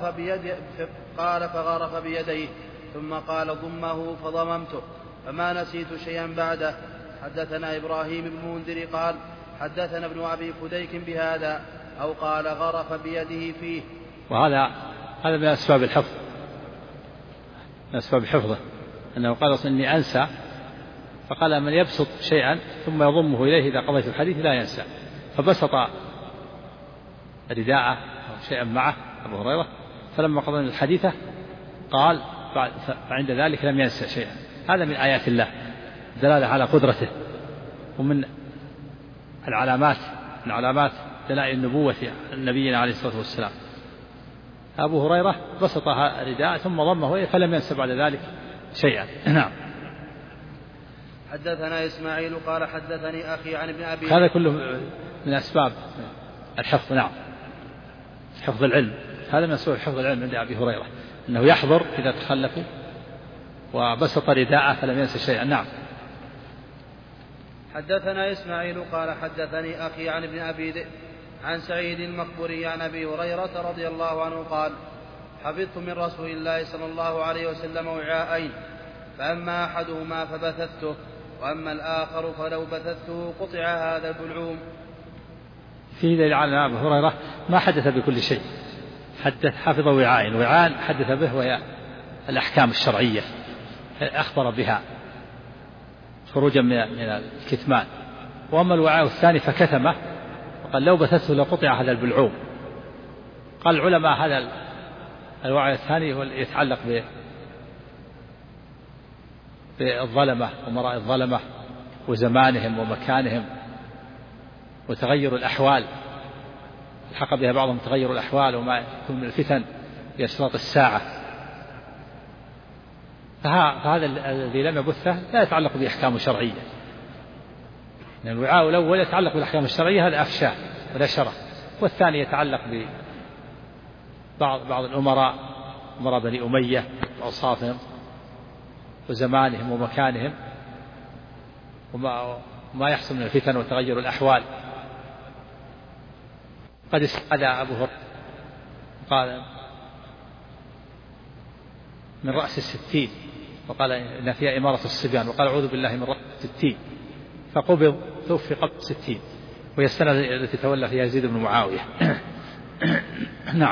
فغرف بيديه ثم قال ضمه فضممته، فما نسيت شيئا بعده. حدثنا إبراهيم بن منذر قال حدثنا ابن أبي فديك بهذا أو قال غرف بيده فيه. وهذا من أسباب الحفظ، من أسباب حفظه أنه قال إني أنسى، فقال من يبسط شيئا ثم يضمه إليه إذا قضيت الحديث لا ينسى، فبسط رداءه أو شيئا معه أبو هريرة، فلما قضى الحديث قال فعند ذلك لم ينسى شيئا. هذا من آيات الله دلالة على قدرته، ومن العلامات دلائل النبوة نبينا عليه الصلاة والسلام. أبو هريرة بسط رداء ثم ضمه إليه فلم ينسى بعد ذلك شيئا. نعم. حدثنا إسماعيل قال حدثني أخي عن ابن أبي، هذا كله من أسباب الحفظ. نعم، حفظ العلم، هذا من أسباب حفظ العلم عند أبي هريرة أنه يحضر إذا تخلفوا وبسط رداءه فلم ينسى شيئا. نعم. حدثنا إسماعيل قال حدثني أخي عن ابن أبي ذئب عن سعيد المقبري عن أبي هريرة رضي الله عنه قال حفظت من رسول الله صلى الله عليه وسلم وعاءين، فأما أحدهما فبثثته، وأما الآخر فلو بثثته قطع هذا البلعوم. وحدثنا إسماعيل قال حدثنا أخي عن ابن أبي ذئب عن سعيد المقبري عن أبي هريرة رضي الله عنه قال حفظت من رسول الله صلى الله عليه وسلم وعاءين، فأما أحدهما فبثثته وأما الآخر فلو بثثته قطع هذا البلعوم. فيه دليل على أبي هريرة ما حدث بكل شيء، حفظ وعاء حدث به، وهي الأحكام الشرعية أخبر بها خروجا من الكتمان. وأما الوعاء الثاني فكتمه وقال لو بثثه لقطع هذا البلعوم. قال العلماء هذا الوعاء الثاني هو يتعلق بالظلمة ومراء الظلمة وزمانهم ومكانهم وتغير الأحوال، الحق بها بعضهم تغير الأحوال وما يكون من الفتن في أشراط الساعة. فهذا الذي لم يبثه لا يتعلق بأحكام شرعية، لأن الوعاء الأول يتعلق بالأحكام الشرعية هذا أفشاه ولا شرع، والثاني يتعلق ببعض الأمراء، أمراء بني أمية وأوصافهم وزمانهم ومكانهم وما يحصل من الفتن وتغير الأحوال. قد استعاذ أبو هريرة قال من رأس 60، وقال إن فيها إمارة الصبيان، وقال أعوذ بالله من رأس 60، فقبض توفي قبل 60، وهي السنة التي تولى فيها يزيد بن معاوية. نعم.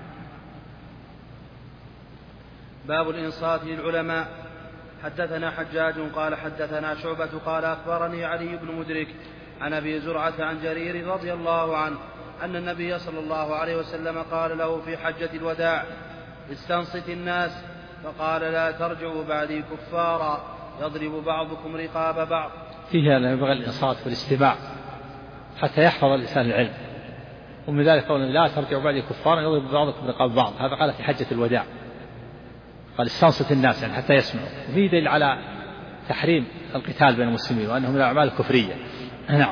باب الإنصات للعلماء. حدثنا حجاج قال حدثنا شعبة قال أخبرني علي بن مدرك عن أبي زرعة عن جرير رضي الله عنه أن النبي صلى الله عليه وسلم قال له في حجة الوداع استنصت الناس، فقال لا ترجعوا بعدي كفارا يضرب بعضكم رقاب بعض. فيها ينبغي الإنصات والاستماع حتى يحفظ الإنسان العلم، ومن ذلك قول لا ترجعوا بعدي كفارا يضرب بعضكم رقاب بعض، هذا قال في حجة الوداع، قال استنصت الناس يعني حتى يسمعوا. وفيه دليل على تحريم القتال بين المسلمين وأنه من الأعمال الكفرية. نعم.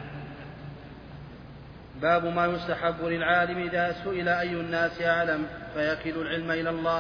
باب ما يستحب للعالم إذا سئل أي الناس أعلم فيكل العلم إلى الله.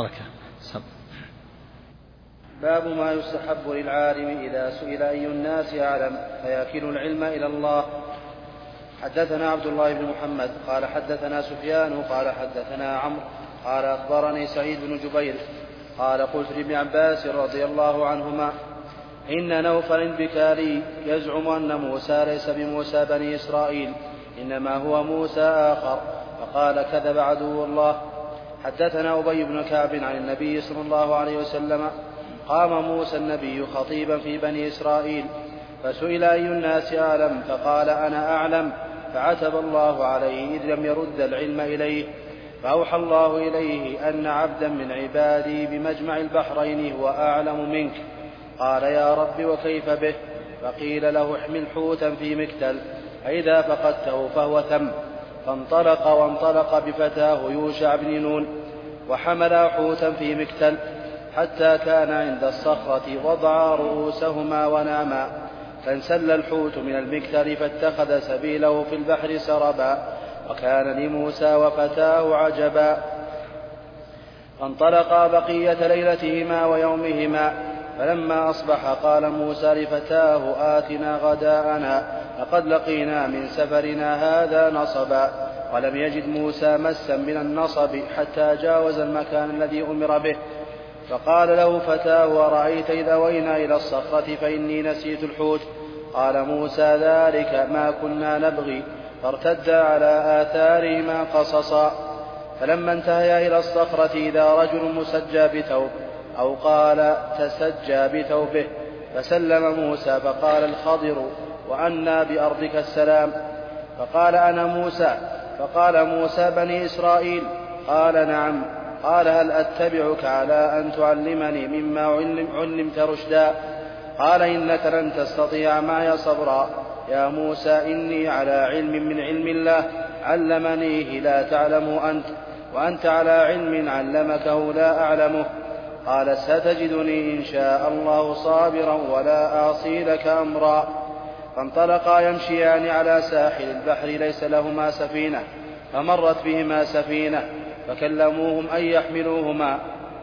باب ما يستحب للعالم إذا سئل أي الناس أعلم فيكل العلم إلى الله. حدثنا عبد الله بن محمد قال حدثنا سفيان قال حدثنا عمرو قال أخبرني سعيد بن جبير قال قلت لابن عباس رضي الله عنهما إن نوفل البكالي يزعم أن موسى ليس بموسى بني إسرائيل إنما هو موسى آخر، فقال كذب عدو الله. حدثنا أبي بن كعب عن النبي صلى الله عليه وسلم قام موسى النبي خطيبا في بني إسرائيل فسئل أي الناس أعلم فقال أنا أعلم، فعتب الله عليه إذ لم يرد العلم إليه، فأوحى الله إليه أن عبدا من عبادي بمجمع البحرين هو أعلم منك. قال يا رب وكيف به؟ فقيل له احمل حوتا في مكتل فإذا فقدته فهو ثم. فانطلق وانطلق بفتاه يوشع بن نون وحملا حوتا في مكتل حتى كان عند الصخرة وضعا رؤوسهما وناما، فانسل الحوت من المكتل فاتخذ سبيله في البحر سربا، وكان لموسى وفتاه عجبا. فانطلقا بقية ليلتهما ويومهما، فلما أصبح قال موسى لفتاه آتنا غداءنا لقد لقينا من سفرنا هذا نصبا، ولم يجد موسى مسا من النصب حتى جاوز المكان الذي أمر به. فقال له فتاه أرأيت إذا أوينا إلى الصخرة فإني نسيت الحوت؟ قال موسى ذلك ما كنا نبغي، فارتدا على آثارهما قصصا. فلما انتهيا إلى الصخرة إذا رجل مسجى بثوب أو قال تسجى بثوبه، فسلم موسى فقال الخضر وأنى بأرضك السلام؟ فقال أنا موسى. فقال موسى بني إسرائيل؟ قال نعم. قال هل أتبعك على أن تعلمني مما علمت رشدا؟ قال إنك لن تستطيع معي صبرا يا موسى، إني على علم من علم الله علمنيه لا تعلمه أنت، وأنت على علم علمكه لا أعلمه. قال ستجدني إن شاء الله صابرا ولا أعصي لك أمرا. فانطلقا يمشيان على ساحل البحر ليس لهما سفينة، فمرت بهما سفينة فكلموهم أن يحملوهما،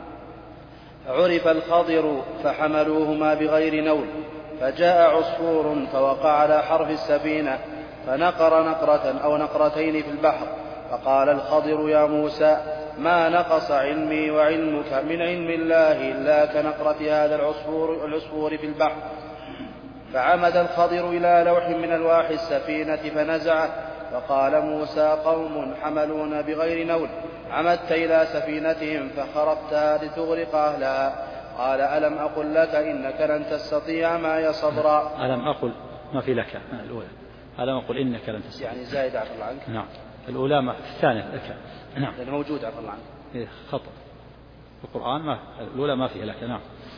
فعرف الخضر فحملوهما بغير نول، فجاء عصفور فوقع على حرف السفينة فنقر نقرة أو نقرتين في البحر، فقال الخضر يا موسى ما نقص علمي وعلمك من علم الله إلا كنقرة هذا العصفور في البحر. فعمد الخضر إلى لوح من ألواح السفينة فنزعه، فقال موسى قوم حملون بغير نول عمدت إلى سفينتهم فخرقتها لتغرق أهلها. قال ألم أقل لك إنك لن تستطيع معي صبرا. ألم أقل ما في لك الأولى ألم أقل إنك لن تستطيع يعني زائد عفى الله عنك. نعم الأولى ما الثانية لك. نعم لأنه موجود عفى الله عنك. خطأ في القرآن ما الأولى ما فيها لك. نعم.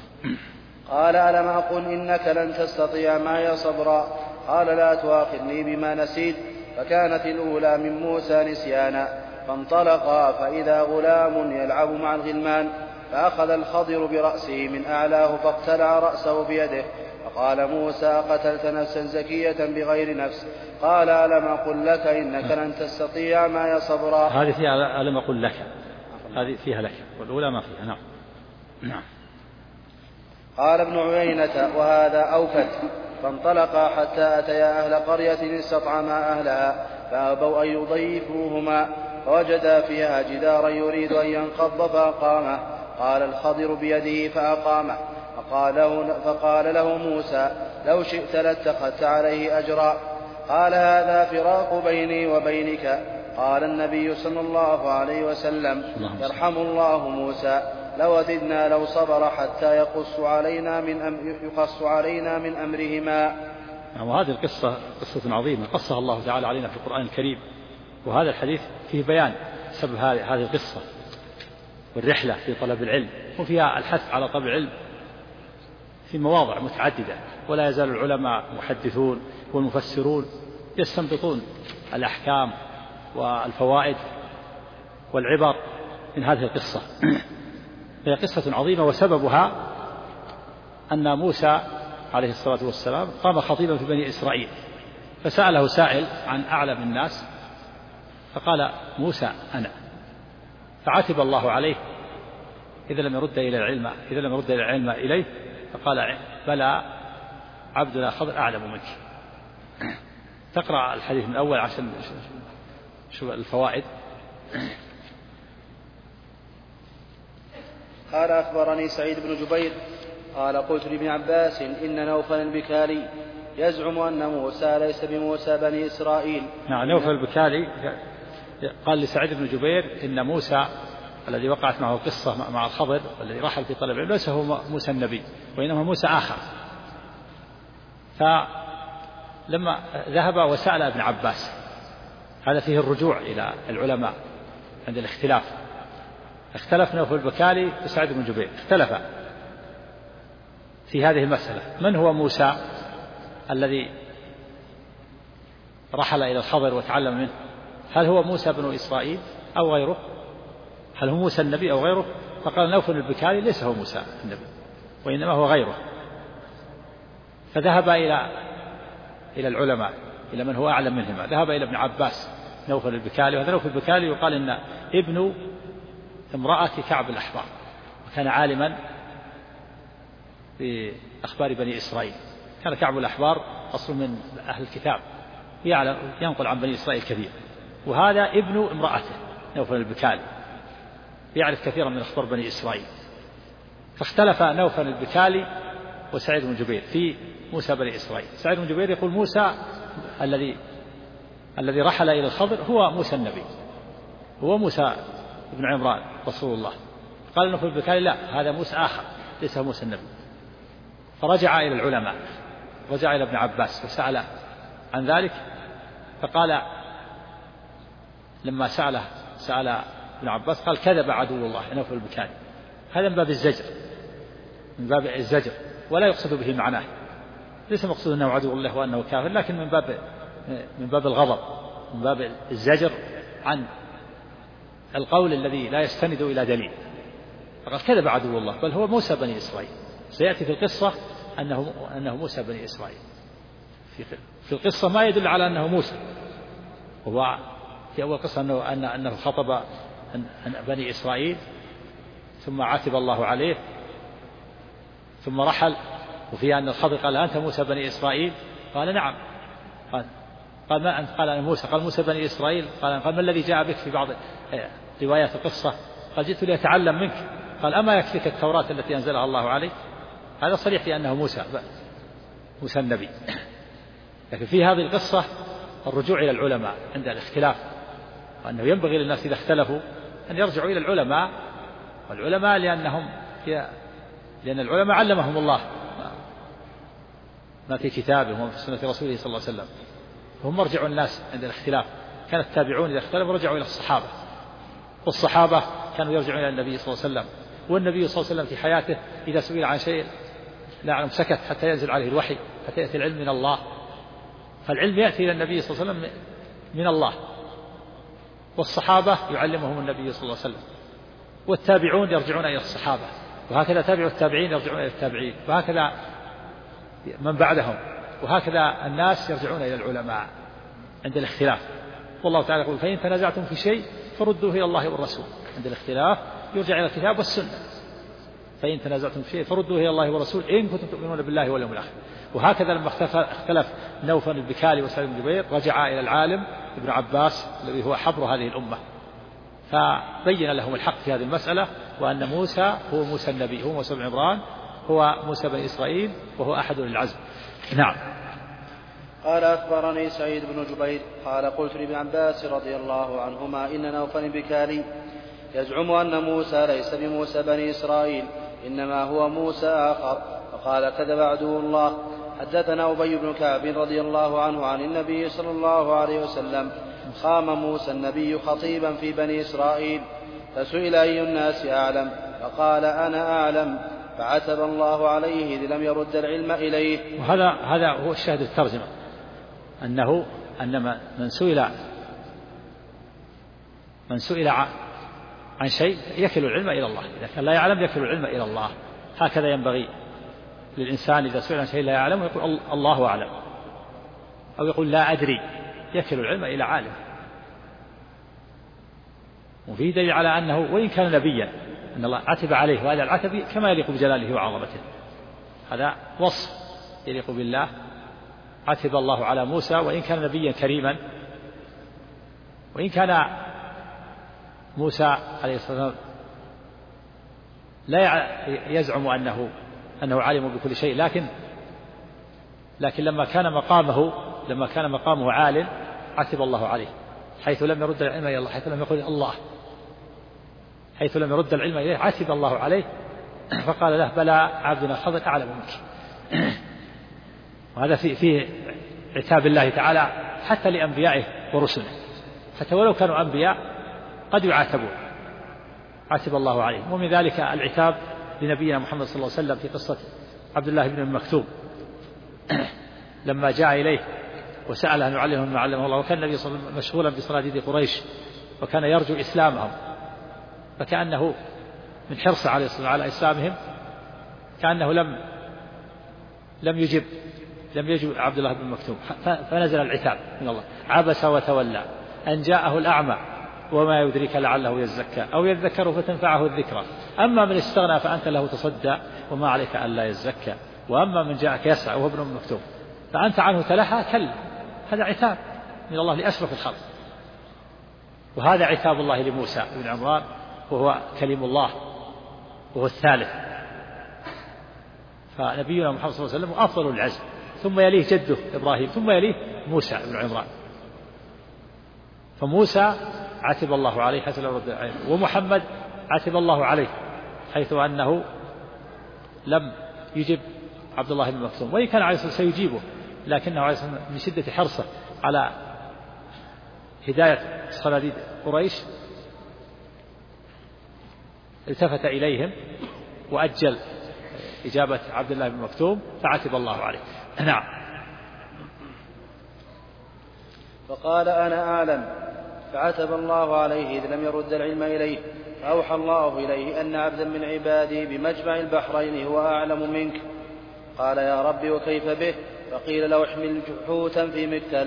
قال ألم أقل إنك لن تستطيع معي صبرا. قال لا تؤاخذني بما نسيت. فكانت الأولى من موسى نسيانا. فانطلقا فإذا غلام يلعب مع الغلمان فأخذ الخضر برأسه من أعلاه فاقتلع رأسه بيده. فقال موسى قتلت نفسا زكية بغير نفس. قال ألم أقل لك إنك لن تستطيع معي صبرا. هذه فيها ألم أقل لك هذه فيها لك والأولى ما فيها. نعم. نعم. قال ابن عيينة وهذا أوكد. فانطلقا حتى أتيا أهل قرية استطعما أهلها فأبوا أن يضيفوهما فوجدا فيها جدارا يريد أن ينقض فأقامه. قال الخضر بيده فأقامه. فقال له موسى لو شئت لاتخذت عليه أجرا. قال هذا فراق بيني وبينك. قال النبي صلى الله عليه وسلم يرحم الله موسى لوددنا لو صبر حتى يقص علينا من أمرهما. وهذه القصة قصة عظيمة قصها الله تعالى علينا في القرآن الكريم. وهذا الحديث فيه بيان سبب هذه القصة والرحلة في طلب العلم وفيها الحث على طلب العلم في مواضع متعددة. ولا يزال العلماء المحدثون والمفسرون يستنبطون الأحكام والفوائد والعبر من هذه القصة. هي قصة عظيمة وسببها أن موسى عليه الصلاة والسلام قام خطيبا في بني إسرائيل فسأله سائل عن أعلم الناس فقال موسى أنا. فعتب الله عليه إذا لم يرد إلى العلم إليه. فقال بلى عبدنا خضر أعلم منك. تقرأ الحديث من أول عشان شو الفوائد. قال أخبرني سعيد بن جبير قال قلت لابن عباس إن نوفل البكالي يزعم أن موسى ليس بموسى بني إسرائيل. نعم نوفل البكالي قال لسعيد بن جبير إن موسى الذي وقعت معه القصة مع الخضر الذي رحل في طلب العلم ليس هو موسى النبي وإنما موسى آخر. فلما ذهب وسأل ابن عباس هذا فيه الرجوع إلى العلماء عند الاختلاف. اختلف نوفل البكالي وسعيد بن جبير اختلفا في هذه المسألة من هو موسى الذي رحل إلى الخضر وتعلم منه. هل هو موسى بن إسرائيل أو غيره؟ هل هو موسى النبي أو غيره؟ فقال نوفل البكالي ليس هو موسى النبي وإنما هو غيره. فذهب إلى العلماء إلى من هو أعلم منهما. ذهب إلى ابن عباس نوفل البكالي. وهذا نوفل البكالي يقال إن ابن امرأة كعب الأحبار وكان عالما بأخبار بني إسرائيل. كان كعب الأحبار أصل من أهل الكتاب ينقل عن بني إسرائيل كثير. وهذا ابن امرأته نوفل البكالي يعرف كثيرا من أخبار بني إسرائيل. فاختلف نوفل البكالي وسعيد بن جبير في موسى بني إسرائيل. سعيد بن جبير يقول موسى الذي رحل إلى الخضر هو موسى النبي هو موسى ابن عمران رسول الله. قال نوفل البكالي لا هذا موسى آخر ليس هو موسى النبي. فرجع إلى العلماء رجع إلى ابن عباس وسأل عن ذلك. فقال لما سأل ابن عباس قال كذب عدو الله نوفل البكالي. هذا من باب الزجر ولا يقصد به معناه. ليس مقصود أنه عدو الله وأنه كافر لكن من باب الغضب من باب الزجر عن القول الذي لا يستند إلى دليل. فقال كذب عدو الله بل هو موسى بني إسرائيل. سيأتي في القصة أنه موسى بني إسرائيل. في القصة ما يدل على أنه موسى. وهو في أول قصة أنه خطب بني إسرائيل ثم عاتب الله عليه ثم رحل. وفي أن الخضر قال أنت موسى بني إسرائيل قال نعم. قال ما أنت؟ قال أنا موسى. قال موسى بني إسرائيل. قال ما الذي جاء بك في بعض روايات القصة؟ قال جئت لأتعلم منك. قال أما يكفيك التوراة التي أنزلها الله عليك؟ هذا صريح في أنه موسى النبي. لكن في هذه القصة الرجوع إلى العلماء عند الاختلاف، وأنه ينبغي للناس إذا اختلفوا أن يرجعوا إلى العلماء، والعلماء لأن العلماء علمهم الله ما في كتابه وما في سنة رسوله صلى الله عليه وسلم، هم مرجع الناس عند الاختلاف. كان التابعون إذا اختلفوا رجعوا إلى الصحابة، والصحابة كانوا يرجعون إلى النبي صلى الله عليه وسلم، والنبي صلى الله عليه وسلم في حياته إذا سئل عن شيء لا يعلم سكت حتى ينزل عليه الوحي، حتى يأتي العلم من الله. فالعلم يأتي إلى النبي صلى الله عليه وسلم من الله، والصحابة يعلمهم النبي صلى الله عليه وسلم، والتابعون يرجعون إلى الصحابة، وهكذا تابعوا التابعين يرجعون إلى التابعين، وهكذا من بعدهم، وهكذا الناس يرجعون إلى العلماء عند الاختلاف. والله تعالى يقول فإن تنازعتم في شيء فردوه إلى الله والرسول. عند الاختلاف يرجع إلى الكتاب والسنة. فإن تنازعتم في شيء فردوه إلى الله والرسول إن كنتم تؤمنون بالله واليوم الآخر. وهكذا لما اختلف نوفل البكالي وسعيد بن جبير رجع إلى العالم ابن عباس الذي هو حبر هذه الأمة، فبين لهم الحق في هذه المسألة، وأن موسى هو موسى النبي، هو موسى بن عمران، هو موسى بن إسرائيل، وهو أحد العزم. نعم. قال أخبرني سعيد بن جبير قال قلت لابن عباس رضي الله عنهما إن نوفل البكالي يزعم أن موسى ليس بموسى بني إسرائيل إنما هو موسى آخر، فقال كذب عدو الله. حدثنا أبي بن كعب رضي الله عنه عن النبي صلى الله عليه وسلم قام موسى النبي خطيبا في بني إسرائيل فسئل أي الناس أعلم فقال أنا أعلم، فعتب الله عليه إذ لم يرد العلم إليه. وهذا هو الشاهد الترجمة، أن من سئل عن شيء يكل العلم إلى الله، إذا كان لا يعلم يكل العلم إلى الله. هكذا ينبغي للإنسان إذا سئل عن شيء لا يعلم يقول الله أعلم، أو يقول لا أدري، يكل العلم إلى عالم. وفيه دليل على أنه وإن كان نبيا أن الله عتب عليه، وهذا العتب كما يليق بجلاله وعظمته، هذا وصف يليق بالله. عتب الله على موسى وإن كان نبيا كريما، وإن كان موسى عليه الصلاة والسلام لا يزعم أنه عالم بكل شيء، لكن لما كان مقامه عال عتب الله عليه، حيث لم يرد العلم إلى الله، حيث لم يقل الله، حيث لم يرد العلم إليه عتب الله عليه، فقال له بلى عبدنا الخضر أعلم منك. وهذا فيه عتاب الله تعالى حتى لأنبيائه ورسله، حتى ولو كانوا أنبياء قد يعاتبون، عتب الله عليهم. ومن ذلك العتاب لنبينا محمد صلى الله عليه وسلم في قصة عبد الله بن مكتوم لما جاء إليه وسأل أن يعلمه ما علمه الله، وكان النبي صلى الله عليه وسلم مشغولا بصناديد قريش وكان يرجو إسلامهم، فكأنه من حرصه عليه الصلاة والسلام على إسلامهم كأنه لم يجب عبد الله بن مكتوم، فنزل العتاب من الله: عبس وتولى أن جاءه الأعمى وما يدرك لعله يزكى أو يذكر فتنفعه الذكرى، أما من استغنى فأنت له تصدى وما عليك ألا يزكى، وأما من جاءك يسعى وهو ابن مكتوم فأنت عنه تلهى كلا. هذا عتاب من الله لأشرف الخلق. وهذا عتاب الله لموسى بن عمران وهو كلم الله وهو الثالث. فنبينا محمد صلى الله عليه وسلم أفضل العزم، ثم يليه جده إبراهيم، ثم يليه موسى بن عمران. فموسى عتب الله عليه حيث لا يرد العلم، ومحمد عتب الله عليه حيث أنه لم يجب عبد الله بن مكتوم، وإن كان عليه الصلاة والسلام سيجيبه، لكنه عليه الصلاة والسلام من شدة حرصه على هداية صناديد قريش التفت إليهم وأجل إجابة عبد الله بن مكتوم فعتب الله عليه. نعم. فقال أنا أعلم، فعتب الله عليه إذ لم يرد العلم إليه، فأوحى الله إليه أن عبدا من عبادي بمجمع البحرين هو أعلم منك. قال يا رب وكيف به؟ فقيل له احمل حوتا في مكتل.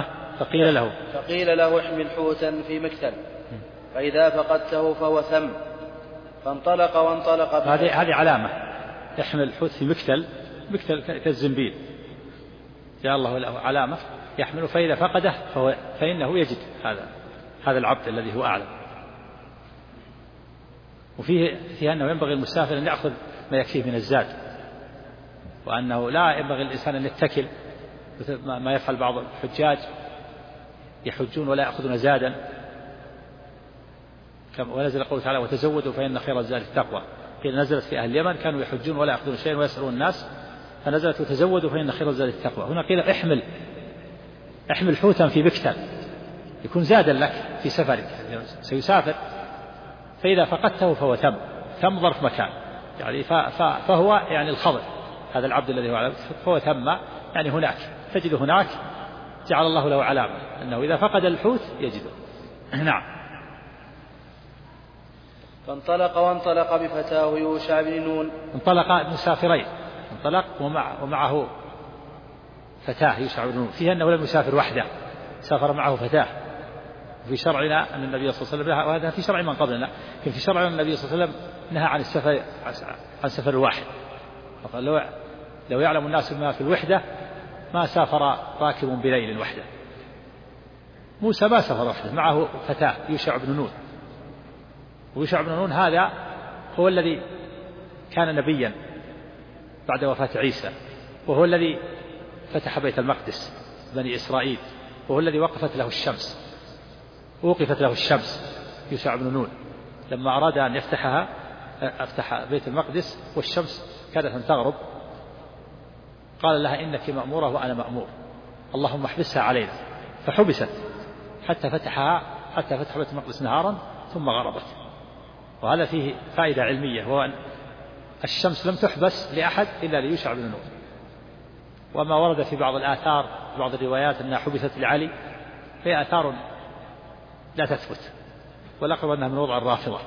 فقيل له احمل حوتا في مكتل، فإذا فقدته فهو ثم. فانطلق وانطلق. هذه علامة، يحمل حوت في مكتل كالزنبيل، جاء الله له علامة يحمل، فإذا فقده فإنه يجد هذا العبد الذي هو أعلم. وفيه أنه ينبغي المسافر أن يأخذ ما يكفيه من الزاد، وأنه لا ينبغي الإنسان أن يتكل مثل ما يفعل بعض الحجاج يحجون ولا يأخذون زادا، ونزل قوله تعالى وتزودوا فإن خير الزاد التقوى. قيل نزلت في أهل اليمن كانوا يحجون ولا يأخذون شيئا ويسألون الناس، فنزلت وتزودوا فإن خير الزاد التقوى. هنا قيل احمل حوتا في بكتل يكون زادا لك في سفرك، سيسافر، فإذا فقدته فهو ثم ظرف مكان، يعني فهو يعني الخضر، هذا العبد الذي هو على فهو ثم، يعني هناك تجد هناك، جعل الله له علامة أنه إذا فقد الحوت يجده. نعم. وانطلق بفتاه يوشع بن نون. انطلق مسافرين، انطلق ومعه فتاه يوشع بن نون، فيها أنه لم يسافر وحده، سافر معه فتاه. في شرعنا أن النبي صلى الله عليه وسلم، وهذا في شرع من قبلنا، لكن في شرعنا النبي صلى الله عليه وسلم نهى عن سفر الواحد، فقال لو يعلم الناس ما في الوحدة ما سافر راكب بليل وحده. موسى ما سافر وحده، معه فتاه يوشع بن نون، ويوشع بن نون هذا هو الذي كان نبيا بعد وفاة عيسى، وهو الذي فتح بيت المقدس بني إسرائيل، وهو الذي وقفت له الشمس يوشع بن نون لما أراد أن أفتح بيت المقدس والشمس كادت أن تغرب، قال لها إنك مأمورة وأنا مأمور، اللهم احبسها علينا، فحبست حتى فتح بيت المقدس نهارا ثم غربت. وهذا فيه فائدة علمية، هو أن الشمس لم تحبس لأحد إلا ليوشع بن نون. وما ورد في بعض الآثار بعض الروايات أنها حبست لعلي، هي آثار لا تثبت، والأقرب أنها من وضع الرافضة.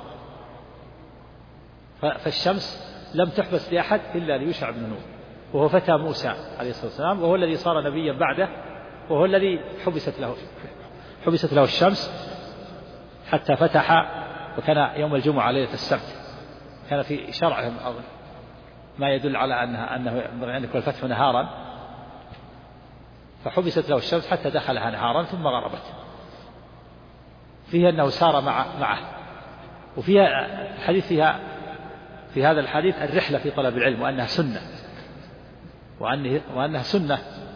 فالشمس لم تحبس لأحد إلا ليوشع بن نون، وهو فتى موسى عليه الصلاة والسلام، وهو الذي صار نبيا بعده، وهو الذي حبست له الشمس حتى فتح. وكان يوم الجمعة ليلة السبت، كان في شرعهم ما يدل على أنه ينبغي أن يكون الفتح نهارا، فحبست له الشمس حتى دخلها نهارا ثم غربت. فيها أنه سار معه. وفيها الحديث في هذا الحديث الرحلة في طلب العلم، وأنها سنة، وأنها سنة.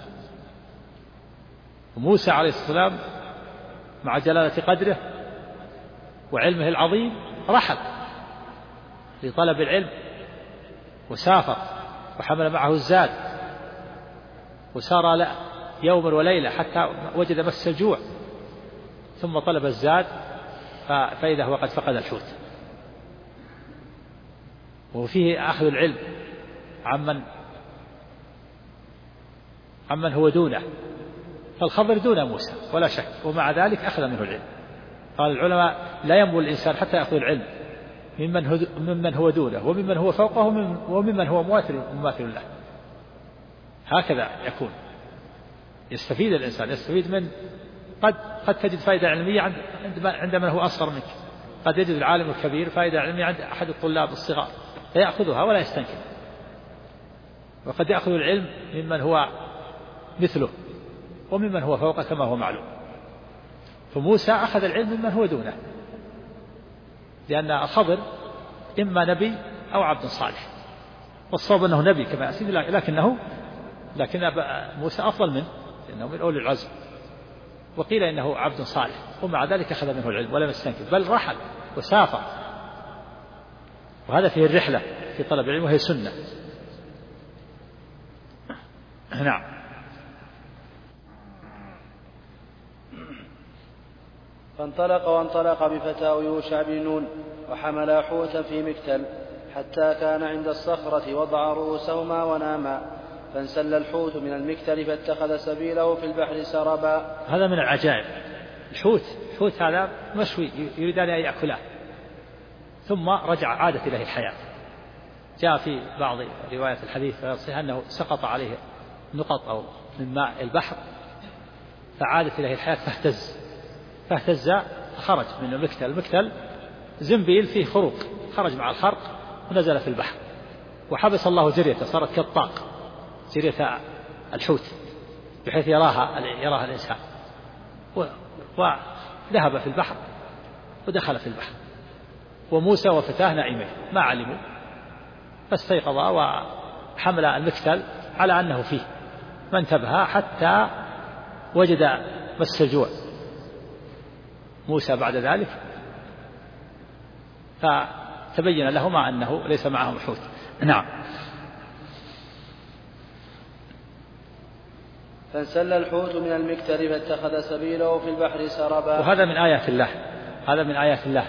وموسى عليه السلام مع جلالة قدره وعلمه العظيم رحل لطلب العلم، وسافر وحمل معه الزاد، وسار يوما وليلة حتى وجد مس الجوع، ثم طلب الزاد فإذا هو قد فقد الحوت. وفيه أخذ العلم عمن هو دونه، فالخضر دون موسى ولا شك، ومع ذلك أخذ منه العلم. قال العلماء لا ينبغي الإنسان حتى يأخذ العلم ممن هو دونه، وممن هو فوقه، وممن هو مماثل له. هكذا يكون، يستفيد الإنسان، يستفيد من قد تجد فائدة علمية عند من هو أصغر منك، قد يجد العالم الكبير فائدة علمية عند أحد الطلاب الصغار فيأخذها ولا يستنكر، وقد يأخذ العلم ممن هو مثله وممن هو فوقه كما هو معلوم. فموسى أخذ العلم ممن هو دونه، لأن الخضر إما نبي أو عبد صالح، والصواب أنه نبي كما يأتي، لكن موسى أفضل منه لأنه من أولي العزم، وقيل إنه عبد صالح، ومع ذلك أخذ منه العلم ولم يستنكر، بل رحل وسافر. وهذا فيه الرحلة في طلب العلم، وهي سنة. نعم. وانطلق بفتاه يوشع بن نون، وحملا حوتا في مكتل، حتى كان عند الصخرة وضع رؤوسهما وناما، فانسل الحوت من المكتل فاتخذ سبيله في البحر سربا. هذا من العجائب. الحوت هذا مشوي يريدان أن يأكله، ثم عادت إليه الحياة. جاء في بعض روايات الحديث فيصح أنه سقط عليه نقط أو من ماء البحر فعادت إليه الحياة فاهتز فخرج من المكتل زنبيل فيه خروق، خرج مع الخرق ونزل في البحر، وحبس الله جريته، صارت كالطاق جرية الحوت بحيث يراها الإنسان، وذهب في البحر ودخل في البحر، وموسى وفتاه نائمين ما علموا، فاستيقظا وحمل المكتل على أنه فيه، ما انتبه حتى وجد مس الجوع، موسى بعد ذلك فتبين لهما أنه ليس معهم حوت. نعم. فانسل الحوت من المكتر فاتخذ سبيله في البحر سربا. وهذا من آيات الله، هذا من آيات الله،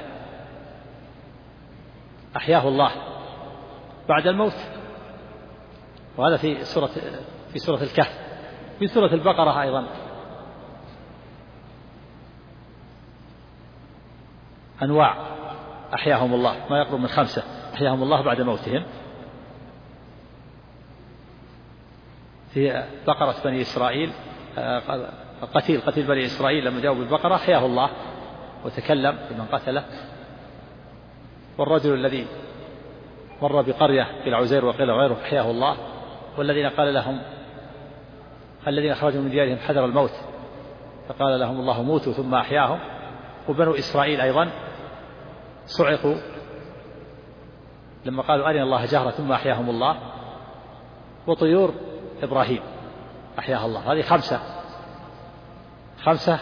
أحياه الله بعد الموت. وهذا في سورة الكهف. في سورة البقرة أيضا أنواع أحياهم الله، ما يقرب من 5 أحياهم الله بعد موتهم. في بقرة بني إسرائيل قتيل بني إسرائيل لما جاءوا بالبقرة أحياه الله وتكلم بمن قتله. والرجل الذي مر بقرية بالعزير وقيل غيره أحياه الله. والذين قال لهم الذين خرجوا من ديارهم حذر الموت فقال لهم الله موتوا ثم أحياهم. وبنو إسرائيل أيضا صعقوا لما قالوا أرنا الله جهرة ثم أحياهم الله. وطيور إبراهيم أحياها الله. هذه 5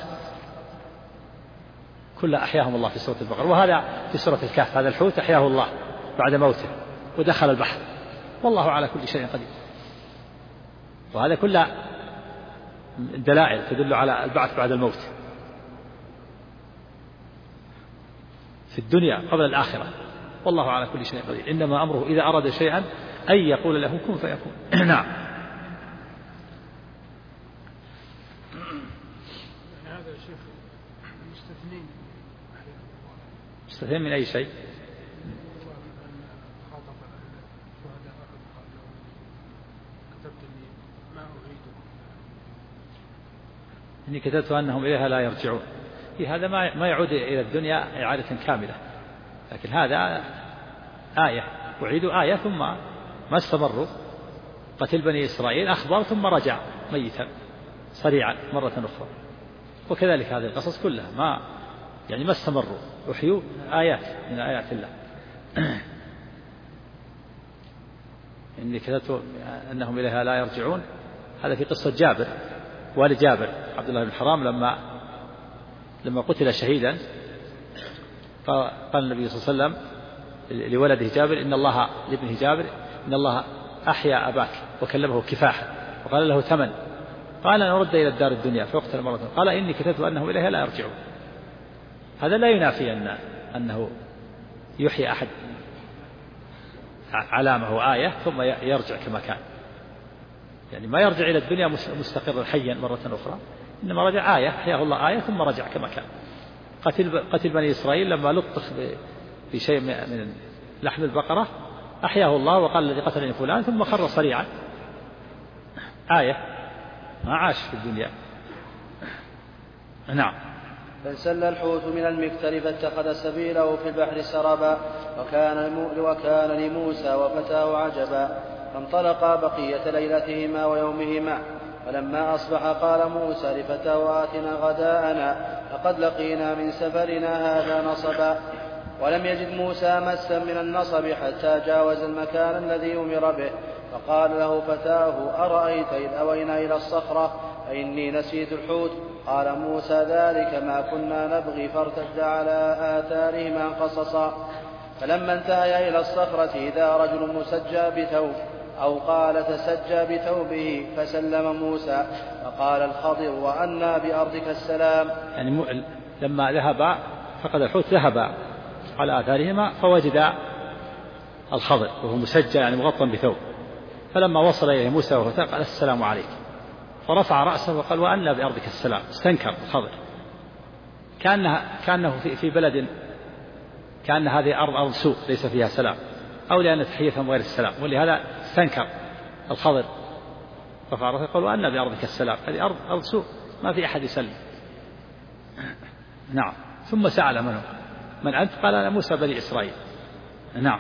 كلها أحياهم الله في سورة البقرة. وهذا في سورة الكهف هذا الحوت أحياه الله بعد موته ودخل البحر والله على كل شيء قدير. وهذا كله دلائل تدل على البعث بعد الموت في الدنيا قبل الآخرة والله على كل شيء قدير. إنما أمره إذا أراد شيئا أن يقول له كن فيكون. نعم. هذا يا شيخ مستثنين من أي شيء؟ إني كتبت أنهم إليها لا يرجعون. هذا ما يعود إلى الدنيا إعادة كاملة، لكن هذا آية أعيدوا آية ثم ما استمروا. قتل بني إسرائيل أخبر ثم رجع ميتا صريعا مرة أخرى. وكذلك هذه القصص كلها ما استمروا، أحيوا آيات من آيات الله. إني كتبت أنهم إليها لا يرجعون. هذا في قصة جابر والد جابر عبد الله بن حرام لما قتل شهيدا قال النبي صلى الله عليه وسلم لولده جابر لابنه جابر إن الله أحيا أباك وكلمه كفاحا وقال له ثمن. قال أنا أرد إلى الدار الدنيا فاقتل مرة. قال إني كتبت أنهم إليها لا يرجعون. هذا لا ينافي أنه يحيي أحد علامة وآية ثم يرجع كما كان، يعني ما يرجع إلى الدنيا مستقرا حيا مرة أخرى، إنما رجع آية أحياه الله آية ثم رجع كما كان. قتل بني إسرائيل لما لطخ بشيء من لحم البقرة أحياه الله وقال الذي قتلني فلان ثم خر صريعا. آية ما عاش في الدنيا. نعم. فانسل الحوت من المكتر فاتخذ سبيله في البحر سربا وكان لموسى وفتاه عجبا فانطلقا بقية ليلتهما ويومهما. فلما أصبح قال موسى لفتاه آتنا غداءنا لقد لقينا من سفرنا هذا نصبا. ولم يجد موسى مسا من النصب حتى جاوز المكان الذي أمر به. فقال له فتاه أرأيت إذ أوينا إلى الصخرة فإني نسيت الحوت. قال موسى ذلك ما كنا نبغي فارتد على آثارهما قصصا. فلما انتهيا إلى الصخرة إذا رجل مسجى بثوب أو قال تسجى بثوبه فسلم موسى. فقال الخضر وأنى بأرضك السلام. يعني لما ذهب فقد الحوت ذهب على آثارهما فوجد الخضر وهو مسجى يعني مغطى بثوب. فلما وصل إليه موسى وفتاه قال السلام عليك. فرفع رأسه وقال وأنى بأرضك السلام. استنكر الخضر كأنه في بلد كأن هذه أرض سوء ليس فيها سلام، أو لأن تحيتهم غير السلام، ولهذا استنكر الخضر رفع رأسه وقال وأنى بأرضك السلام. هذه أرض سوء ما في أحد يسلم. نعم. ثم سأل من أنت؟ قال أنا موسى بني إسرائيل. نعم.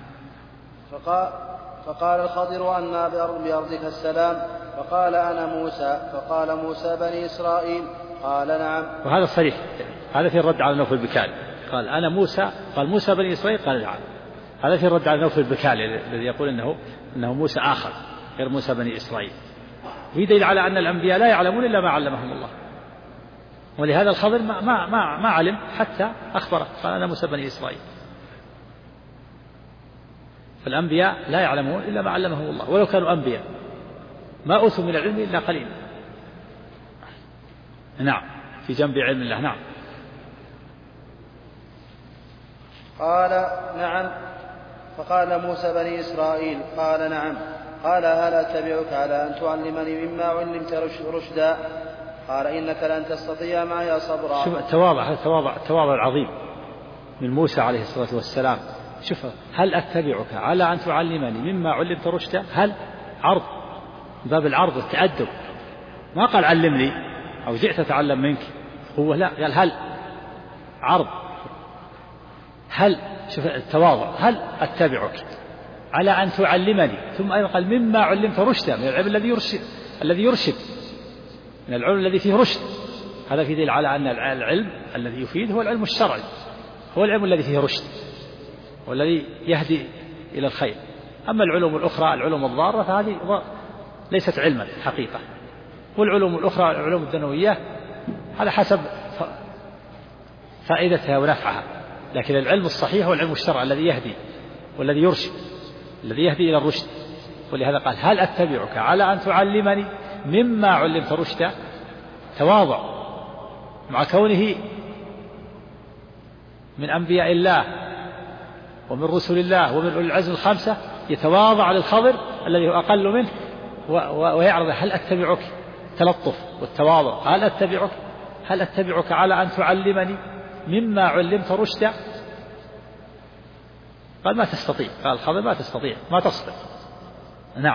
فقال الخضر وأنى بأرضك السلام. فقال أنا موسى. فقال موسى بني إسرائيل. قال نعم. وهذا صريح، هذا في الرد على نوف البكالي. قال أنا موسى، قال موسى بني إسرائيل. قال نعم. هذا في الرد على نوف البكالي الذي يقول إنه موسى آخر غير موسى بني إسرائيل. ويدل على أن الأنبياء لا يعلمون إلا ما علمهم الله. ولهذا الخضر ما علم حتى أخبره قال أنا موسى بني إسرائيل. فالأنبياء لا يعلمون إلا ما علمهم الله، ولو كانوا أنبياء ما أوتوا من العلم إلا قليلا. نعم، في جنب علم الله. نعم. قال نعم. فقال موسى بني إسرائيل قال نعم. قال هل أتبعك على أن تعلمني مما علمت رشدا؟ قال إنك لن تستطيع معي صبرا. شوف التواضع العظيم من موسى عليه الصلاة والسلام. شوف، هل أتبعك على أن تعلمني مما علمت رشدا؟ هل عرض، باب العرض والتأدب، ما قال علمني أو جئت أتعلم منك هو، لا، قال هل، عرض. هل، شوف التواضع، هل أتبعك على أن تعلمني، ثم أيضا قال مما علمت رشدا، من العلم الذي يرشد، من العلم الذي فيه رشد. هذا في دليل على أن العلم الذي يفيد هو العلم الشرعي، هو العلم الذي فيه رشد والذي يهدي إلى الخير. أما العلوم الأخرى، العلوم الضارة، فهذه ليست علما حقيقة. والعلوم الأخرى، العلوم الدنيوية، على حسب فائدتها ونفعها. لكن العلم الصحيح هو العلم الشرعي الذي يهدي والذي يرشد، الذي يهدي إلى الرشد. ولهذا قال هل أتبعك على أن تعلمني مما علمت رشدا. تواضع مع كونه من أنبياء الله ومن رسل الله ومن أولي العزم الخمسة، يتواضع للخضر الذي هو أقل منه ويعرض هل أتبعك، تلطف والتواضع. هل أتبعك على أن تعلمني مما علمت رشدا. قال ما تستطيع، قال الخضر ما تستطيع، ما تصبر. نعم.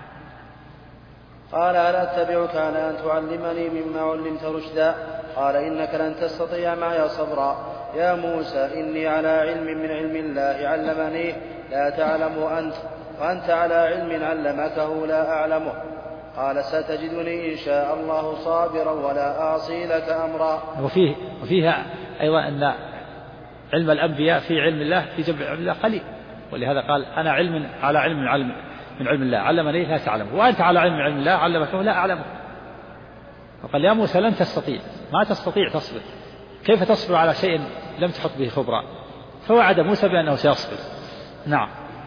قال هل أتبعك على أن تعلمني مما علمت رشدا؟ قال إنك لن تستطيع معي صبرا. يا موسى إني على علم من علم الله علمني لا تعلم أنت، وأنت على علم علمكه لا أعلمه. قال ستجدني إن شاء الله صابرا ولا أعصي لك أمرا. وفيها أيضا أن علم الأنبياء في علم الله في جنب علم الله قليل، ولهذا قال أنا على علم من علم الله علمني لا تعلمه، وأنت على علم من علم الله علمكه لا أعلمه. وقال يا موسى لن تستطيع، ما تستطيع تصبر. كيف تصبر على شيء لم تحط به خبرا؟ فوعد موسى بأنه سيصبر. نعم.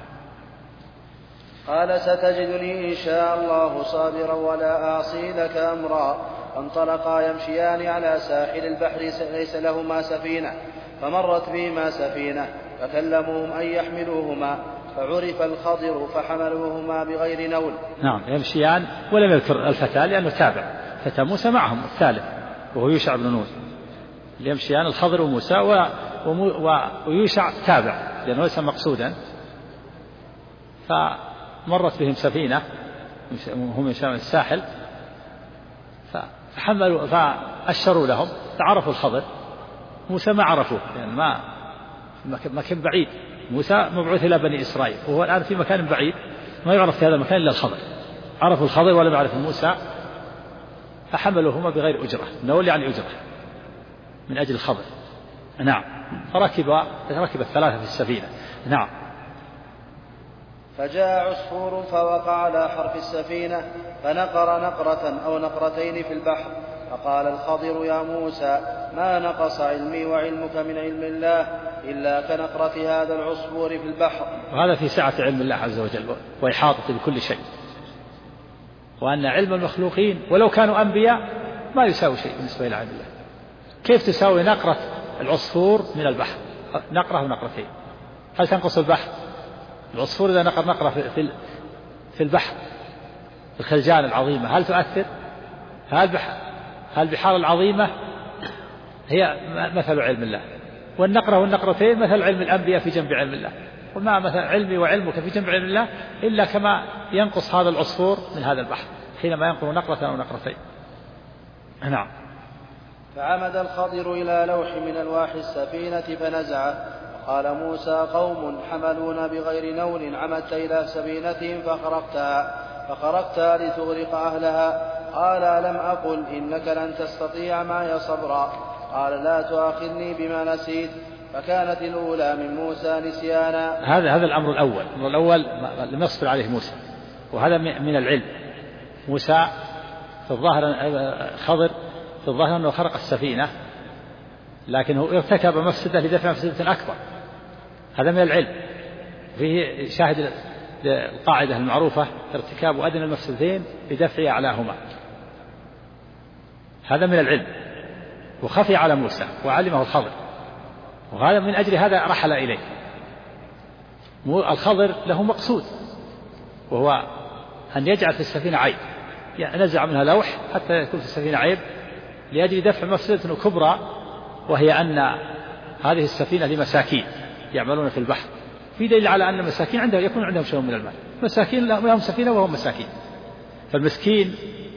قال ستجدني إن شاء الله صابرا ولا أعصي لك أمرا. فانطلقا يمشيان على ساحل البحر ليس لهما سفينة، فمرت بهما سفينة فكلموهم أن يحملوهما، فعرف الخضر فحملوهما بغير نول. نعم، يمشيان، ولم يذكر الفتى لأنه تابع، فتى موسى معهم الثالث وهو يوشع بن نون. يمشيان الخضر وموسى ويوشع تابع لأنه ليس مقصودا. فمرت بهم سفينة هم يمشون الساحل، فحملوا فأشروا لهم، فعرفوا الخضر. موسى ما عرفوه يعني ما مكان بعيد، موسى مبعوث إلى بني إسرائيل وهو الآن في مكان بعيد ما يعرف في هذا المكان إلا الخضر. عرفوا الخضر ولم يعرفوا موسى، فحملوهما بغير أجرة، نول يعني أجرة من أجل الخضر. نعم. فركب الثلاثة في السفينة. نعم. فجاء عصفور فوقع على حرف السفينة فنقر نقرة أو نقرتين في البحر. فقال الخضر يا موسى ما نقص علمي وعلمك من علم الله إلا كنقرة هذا العصفور في البحر. وهذا في سعة علم الله عز وجل وإحاطته بكل شيء، وأن علم المخلوقين ولو كانوا أنبياء ما يساوي شيء بالنسبة إلى علم الله. كيف تساوي نقرة العصفور من البحر؟ نقرة ونقرتين، هل تنقص البحر؟ العصفور إذا نقر نقرة في البحر الخلجان العظيمة هل تؤثر؟ البحار العظيمة هي مثل علم الله، والنقرة والنقرتين مثل علم الأنبياء في جنب علم الله. وما مثل علمي وعلمك في جنب علم الله إلا كما ينقص هذا العصفور من هذا البحر حينما ينقر نقرة أو نقرتين. نعم. فعمد الخضر إلى لوح من ألواح السفينة فنزعه. قال موسى قوم حملونا بغير نول عمدت إلى سفينتهم فخرقتها لتغرق أهلها. قال ألم أقل إنك لن تستطيع معي صبرا. قال لا تؤاخذني بما نسيت. فكانت الأولى من موسى نسيانا. هذا الأمر الأول لم يصبر عليه موسى، وهذا من العلم. موسى في الظاهر خضر في الظاهر أنه خرق السفينة، لكنه ارتكب مفسدة لدفع مفسدة أكبر. هذا من العلم. فيه شاهد القاعدة المعروفة: ارتكاب أدنى المفسدتين لدفع أعلاهما. هذا من العلم، وخفي على موسى وعلمه الخضر، وهذا من أجل هذا رحل إليه. الخضر له مقصود، وهو أن يجعل في السفينة عيب، يعني نزع منها لوح حتى يكون في السفينة عيب لأجل دفع مفسدة كبرى، وهي أن هذه السفينة لمساكين يعملون في البحر. في دليل على أن المساكين يكون عندهم شيء من المال. مساكين لهم سفينة وهم مساكين، فالمسكين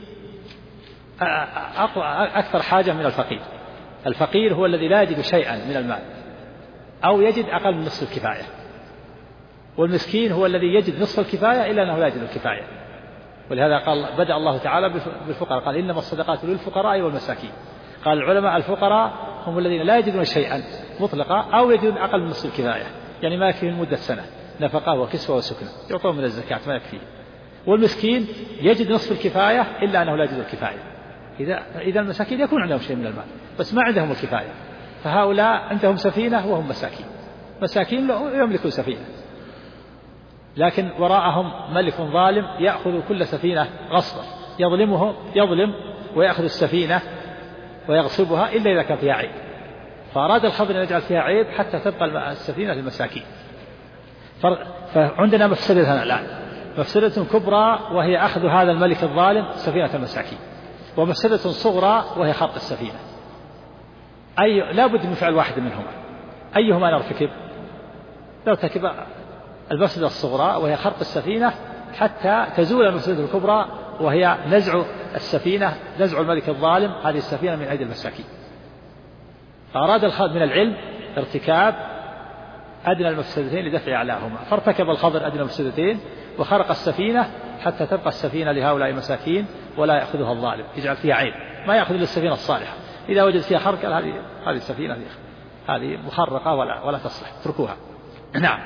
أكثر حاجة من الفقير. الفقير هو الذي لا يجد شيئا من المال أو يجد أقل من نصف الكفاية، والمسكين هو الذي يجد نصف الكفاية إلا أنه لا يجد الكفاية. ولهذا قال بدأ الله تعالى بالفقراء، قال إنما الصدقات للفقراء والمساكين. قال العلماء الفقراء هم الذين لا يجدون شيئا مطلقا أو يجدون أقل من نصف الكفاية، يعني ما يكفي مدة سنة نفقة وكسوة وسكنة، يعطون من الزكاة ما يكفيه. والمسكين يجد نصف الكفاية إلا أنه لا يجد الكفاية. إذا المساكين يكون عندهم شيء من المال بس ما عندهم الكفاية، فهؤلاء عندهم سفينة وهم مساكين. مساكين لا يملكون سفينة، لكن وراءهم ملك ظالم يأخذ كل سفينة غصبا، يظلم ويأخذ السفينة ويغصبها إلا إذا كان فيها عيب. فأراد الخضر أن يجعل فيها عيب حتى تبقى السفينة للمساكين. فعندنا مفسدة الآن، مفسدة كبرى وهي أخذ هذا الملك الظالم سفينة المساكين، ومفسدة صغرى وهي خرق السفينة. لا بد من فعل واحد منهما، أيهما نرتكب المفسدة الصغرى وهي خرق السفينة حتى تزول المفسدة الكبرى وهي نزع السفينة، نزع الملك الظالم هذه السفينة من أيدي المساكين. فأراد الخضر من العلم ارتكاب أدنى المفسدتين لدفع أعلاهما، فارتكب الخضر أدنى المفسدتين وخرق السفينة حتى تبقى السفينة لهؤلاء المساكين ولا يأخذها الظالم، يجعل فيها عيب، ما يأخذ للسفينة الصالحة. إذا وجد فيها خرق هذه السفينة هذه مخرقة ولا تصلح، اتركوها. نعم.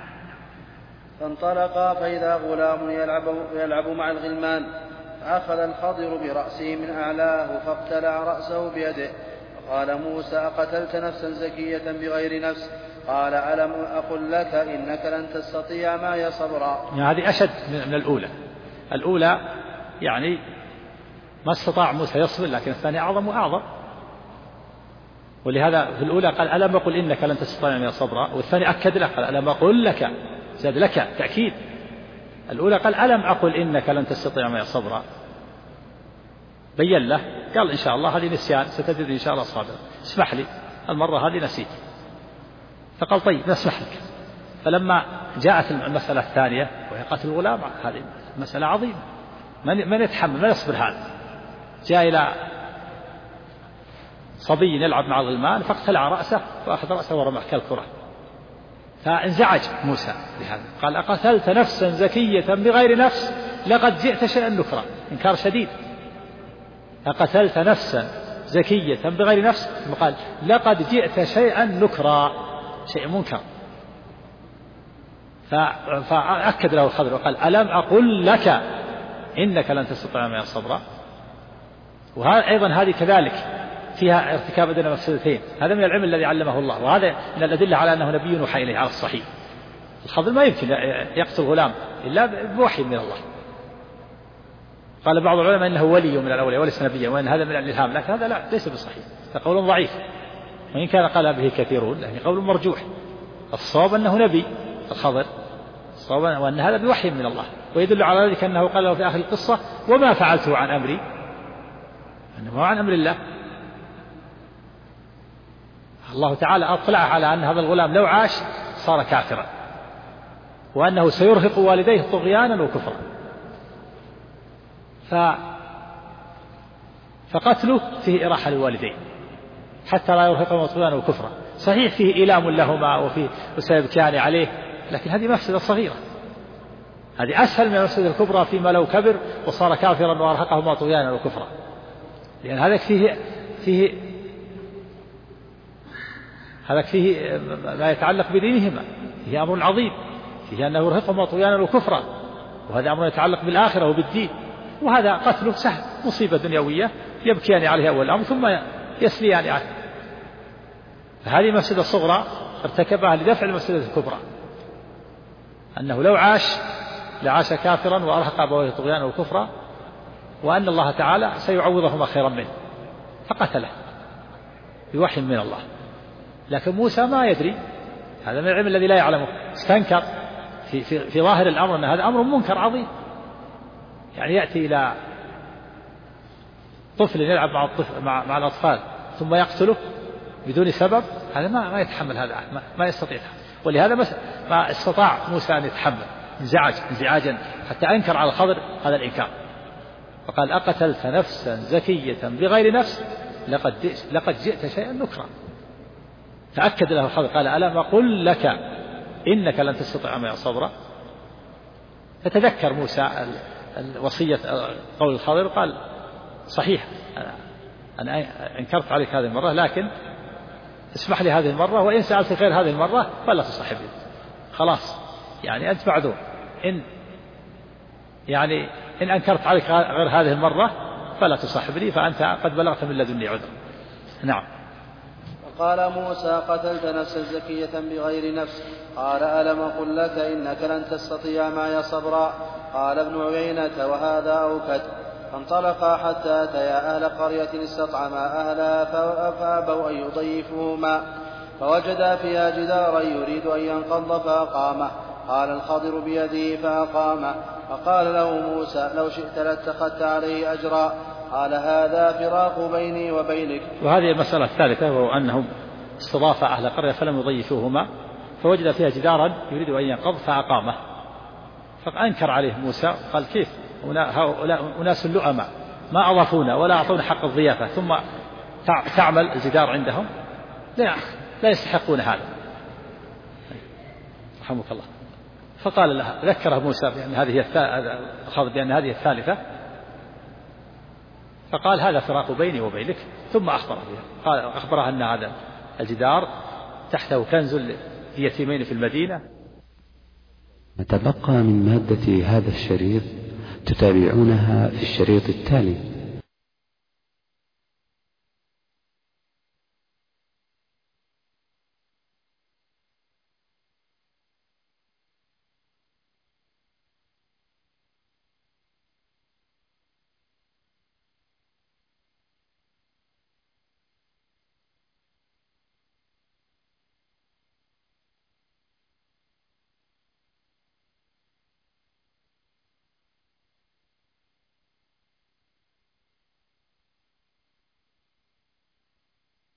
فانطلقا فإذا غلام يلعب مع الغلمان، فأخذ الخضر برأسه من أعلاه فاقتلع رأسه بيده، فقال موسى: أقتلت نفسا زكية بغير نفس؟ قال: ألم أقل لك إنك لن تستطيع معي صبرا. يعني هذه أشد من الأولى يعني ما استطاع موسى يصبر، لكن الثانية أعظم وأعظم. ولهذا في الأولى قال: ألم أقل إنك لن تستطيع معي صبرا، والثاني أكد له قال: ألم أقل لك، زاد لك تأكيد. الأولى قال: ألم أقل إنك لن تستطيع معي صبرا، بين له، قال: إن شاء الله هذه نسيان، ستجدني إن شاء الله صابرا، اسمح لي المرة هذه نسيت. فقال: طيب نسمح لك. فلما جاءت المسألة الثانية وهي قتل الغلام، هذه مسألة عظيمة، من يتحمل، من يصبر هذا؟ جاء إلى صبي يلعب مع الغلمان فاقتلع رأسه وأخذ رأسه ورماه كالكرة. فانزعج موسى بهذا، قال: أقتلت نفسا زكية بغير نفس لقد جئت شيئا نكرا، إنكار شديد. أقتلت نفسا زكية بغير نفس، ثم قال: لقد جئت شيئا نكرا، شيء منكر. فأكد له الخضر وقال: ألم أقل لك إنك لن تستطيع معي صبرا. وهذا أيضا هذه كذلك فيها ارتكاب أدنى مفسدتين، هذا من العلم الذي علمه الله، وهذا من الأدلة على أنه نبي يوحى إليه على الصحيح. الخضر ما يمكن يقتل غلام إلا بوحي من الله. قال بعض العلماء إنه ولي من الأولياء وليس نبيا، وأن هذا من الإلهام، لكن هذا لا، ليس بصحيح، فقول ضعيف، وإن كان قال به كثيرون لكن قول مرجوح. الصواب أنه نبي الخضر، الصواب وأن هذا بوحي من الله، ويدل على ذلك أنه قال له في آخر القصة: وما فعلته عن أمري، أنه عن أمر الله. الله تعالى أطلع على أن هذا الغلام لو عاش صار كافرا، وأنه سيرهق والديه طغيانا وكفرا. فقتله فيه إراحة للوالدين حتى لا يرهقهما طغيانا وكفرا. صحيح فيه إيلام لهما وفيه وسيبكيان عليه، لكن هذه مفسدة صغيرة، هذه أسهل من المفسدة الكبرى فيما لو كبر وصار كافرا وأرهقهما طغيانا وكفرا، لأن هذا فيه ما يتعلق بدينهما، فيه أمر عظيم، فيه أنه يرهقهما طغيانا وكفرا، وهذا أمر يتعلق بالآخرة وبالدين. وهذا قتله سهل، مصيبة دنيوية يبكيان عليه أول الأمر ثم يسليان عنه. فهذه مفسدة صغرى ارتكبها لدفع المفسدة الكبرى، أنه لو عاش لعاش كافرا وأرهق أبويه طغيانا وكفرا، وأن الله تعالى سيعوضهما خيرا منه، فقتله بوحي من الله. لكن موسى ما يدري، هذا من العلم الذي لا يعلمه، استنكر في ظاهر الأمر أن هذا أمر منكر عظيم. يعني يأتي إلى طفل يلعب مع الأطفال ثم يقتله بدون سبب، هذا ما يتحمل، هذا ما يستطيع. ولهذا ما استطاع موسى أن يتحمل، انزعاجا حتى أنكر على الخضر هذا الإنكار، فقال أقتلت نفسا زكية بغير نفس لقد جئت شيئا نكرا. تأكد له الخضر قال ألم أقل لك إنك لن تستطيع معي صبرا. فتذكر موسى الوصية قول الخضر، قال صحيح أنا أنكرت عليك هذه المرة، لكن اسمح لي هذه المرة، وإن سألت غير هذه المرة فلا تصاحبني. خلاص يعني أنت معذور، إن أنكرت عليك غير هذه المرة فلا تصاحبني، فأنت قد بلغت من لدني عذر. نعم. قال موسى قتلت نفسا زكية بغير نفس. قال ألم أقل لك إنك لن تستطيع معي صبرا. قال ابن عيينة وهذا أوكد. فانطلقا حتى أتيا أهل قرية استطعما أهلها فأبوا أن يضيفوهما، فوجدا فيها جدارا يريد أن ينقض فأقامه. قال الخضر بيده فأقامه. فقال له موسى لو شئت لاتخذت عليه أجرا. قال هذا فراق بيني وبينك. وهذه المسألة الثالثة، وهو أنهم استضاف أهل قرية فلم يضيفوهما، فوجد فيها جدارا يريد أن ينقض فأقامه. فأنكر عليه موسى قال كيف هؤلاء أناس لؤماء ما أضافونا ولا أعطونا حق الضيافة، ثم تعمل الجدار عندهم؟ لا يستحقون هذا، رحمك الله. فقال لها، ذكره موسى بأن هذه الثالثة، فقال هذا فراق بيني وبينك، ثم أخبرها أن هذا الجدار تحته كنز ليتيمين في المدينة. نتبقى من مادة هذا الشريط تتابعونها في الشريط التالي.